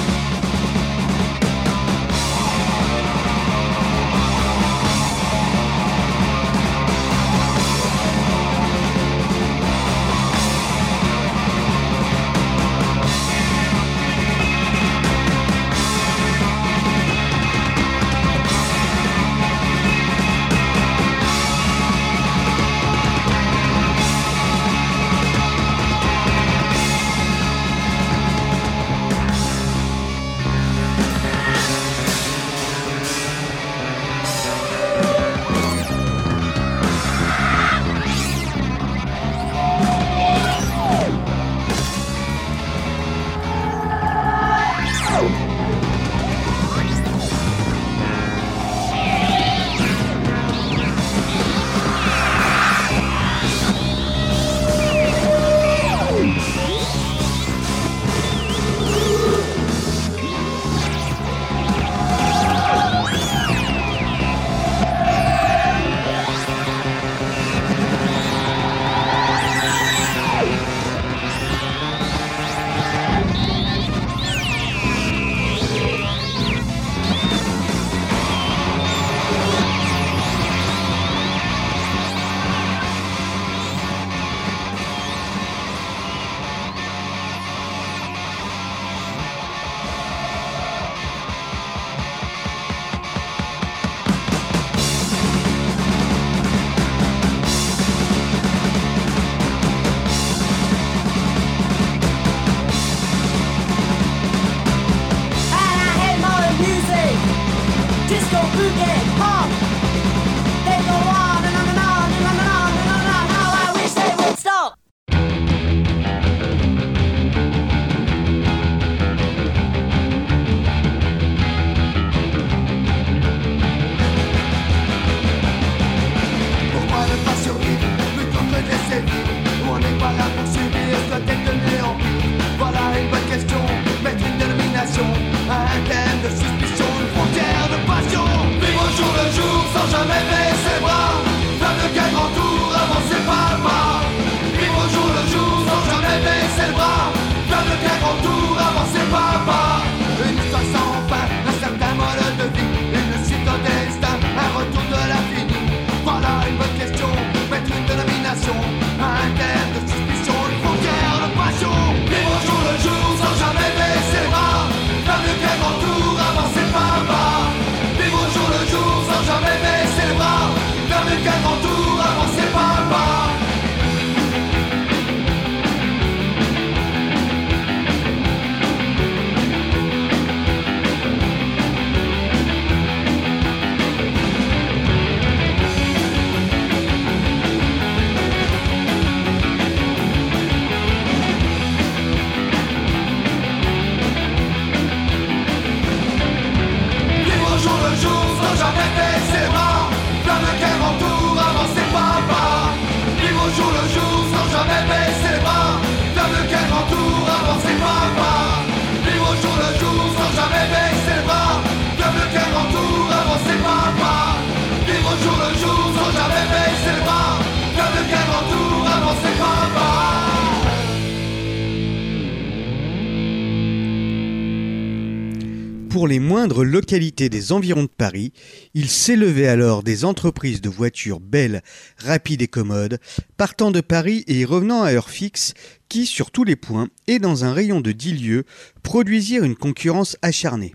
Pour les moindres localités des environs de Paris, il s'élevait alors des entreprises de voitures belles, rapides et commodes, partant de Paris et revenant à heure fixe, qui, sur tous les points, et dans un rayon de dix lieues, produisirent une concurrence acharnée.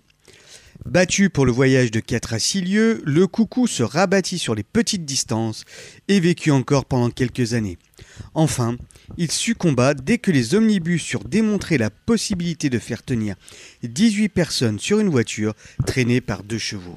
Battu pour le voyage de quatre à six lieues, le coucou se rabattit sur les petites distances et vécut encore pendant quelques années. Enfin, il succomba dès que les omnibus eurent démontré la possibilité de faire tenir dix-huit personnes sur une voiture traînée par deux chevaux.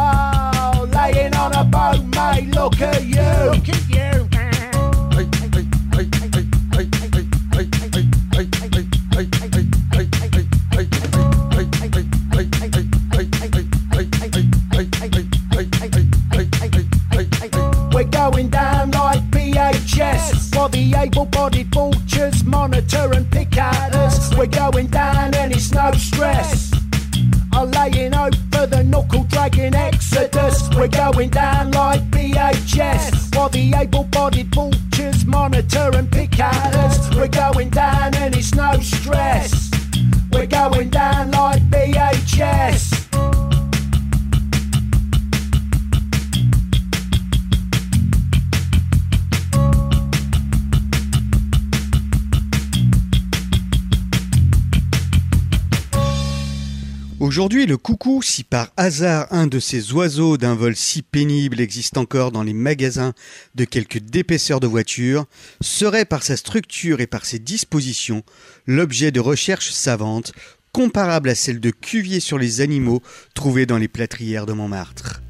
Look at you. Look at you. while the able-bodied vultures monitor and pick at us. We're going down and it's no stress. Are laying over the knuckle-dragging exodus. We're going down like V H S while the able-bodied vultures monitor and pick at us. We're going down and it's no stress. We're going down like V H S. Aujourd'hui, le coucou, si par hasard un de ces oiseaux d'un vol si pénible existe encore dans les magasins de quelques d'épaisseurs de voitures, serait par sa structure et par ses dispositions l'objet de recherches savantes comparables à celles de Cuvier sur les animaux trouvés dans les plâtrières de Montmartre.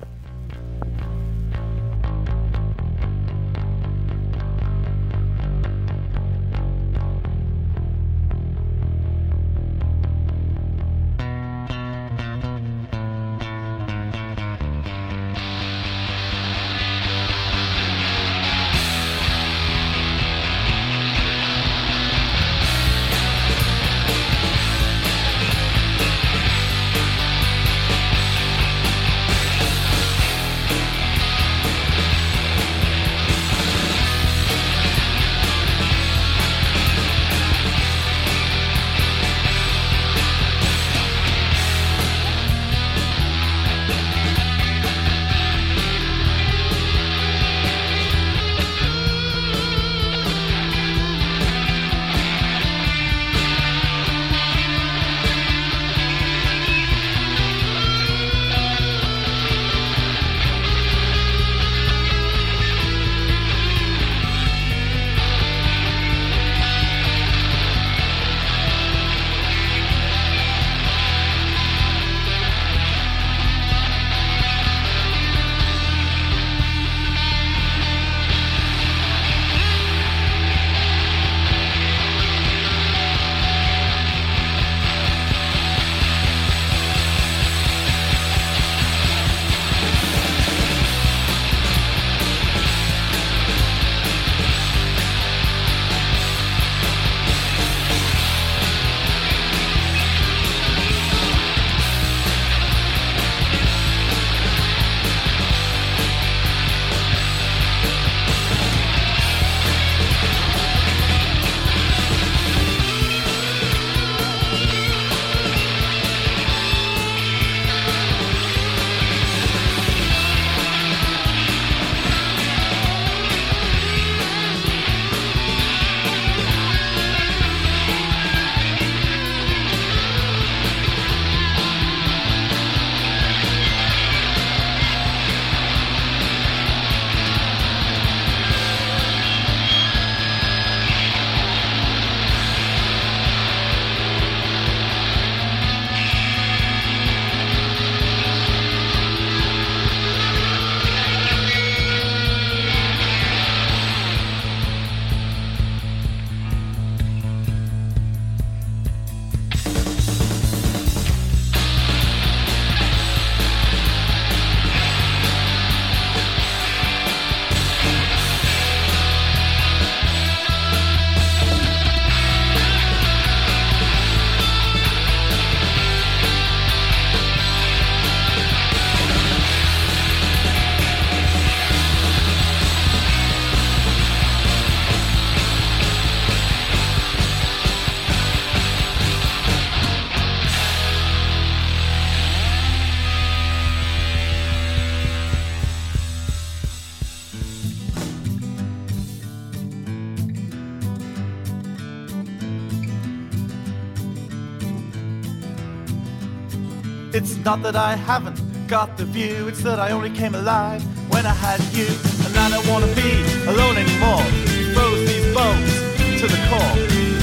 It's not that I haven't got the view, it's that I only came alive when I had you. And I don't wanna be alone anymore. You froze these bones to the core.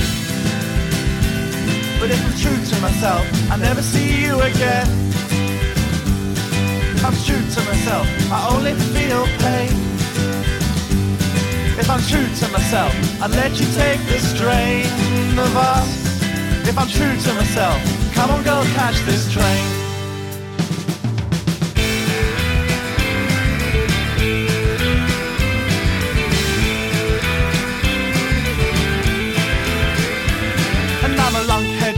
But if I'm true to myself, I never see you again. If I'm true to myself, I only feel pain. If I'm true to myself, I'd let you take the strain of us. If I'm true to myself, come on girl, catch this train.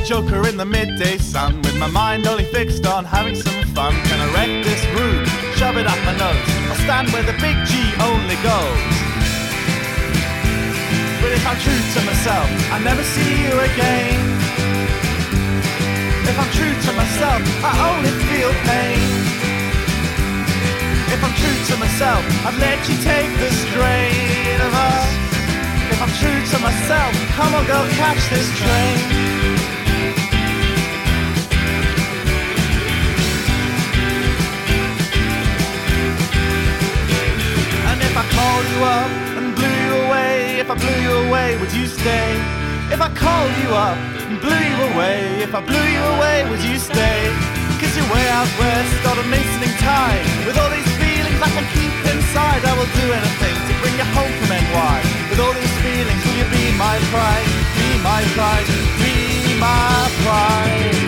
joker in the midday sun, with my mind only fixed on having some fun. Can I wreck this room, shove it up my nose, or stand where the big G only goes? But if I'm true to myself, I never see you again. If I'm true to myself, I only feel pain. If I'm true to myself, I'd let you take the strain of us. If I'm true to myself, come on girl, catch this train. And if I called you up and blew you away, if I blew you away, would you stay? If I called you up and blew you away, if I blew you away, would you stay? Cause you're way out west on a Masoning tide, with all these feelings I can keep inside. I will do anything to bring you home from N Y. With all these feelings, will you be my pride? Be my pride, be my pride.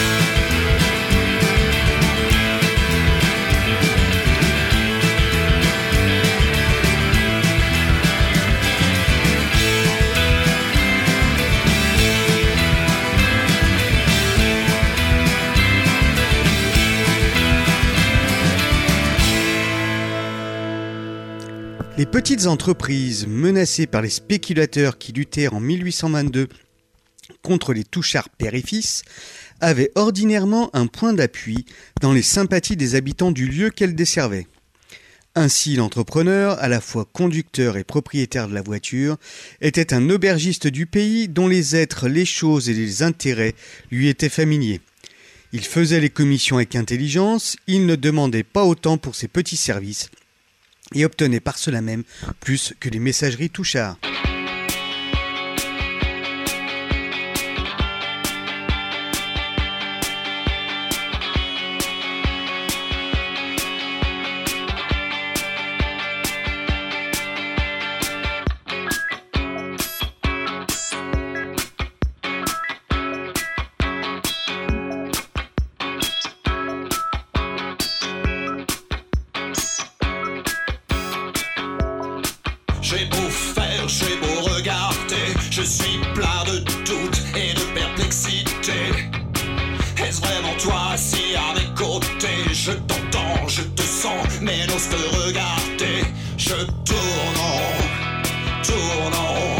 Les petites entreprises menacées par les spéculateurs qui luttèrent en mille huit cent vingt-deux contre les touchards père et fils avaient ordinairement un point d'appui dans les sympathies des habitants du lieu qu'elles desservaient. Ainsi, l'entrepreneur, à la fois conducteur et propriétaire de la voiture, était un aubergiste du pays dont les êtres, les choses et les intérêts lui étaient familiers. Il faisait les commissions avec intelligence, il ne demandait pas autant pour ses petits services, et obtenait par cela même plus que les messageries touchards. J'ai beau faire, j'ai beau regarder, je suis plein de doutes et de perplexité. Est-ce vraiment toi assis à mes côtés? Je t'entends, je te sens, mais n'ose te regarder. Je tourne en, tourne en,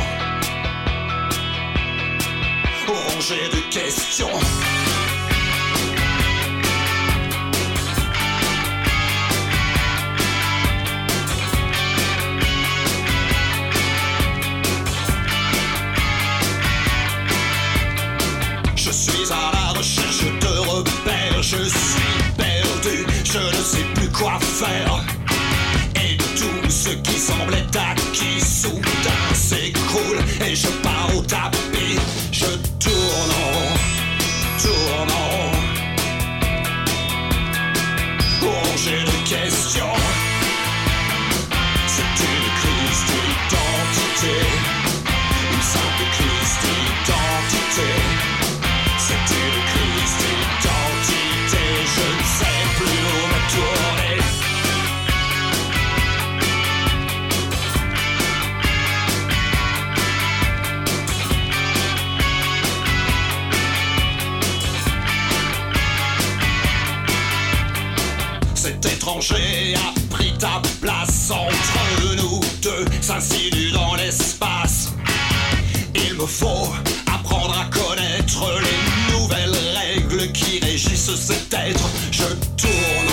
rongé de questions. Je suis à la recherche de repères, je suis perdu, je ne sais plus quoi faire. Et tout ce qui semblait acquis soudain s'écroule et je pars au tapis. Je tourne en, tourne en, rongé de questions. C'est une crise d'identité, une simple crise d'identité. C'est une crise d'identité, je ne sais plus où me tourner. Cet étranger a pris ta place entre nous deux, s'insinue dans l'espace. Il me faut apprendre à connaître les nouvelles règles qui régissent cet être. Je tourne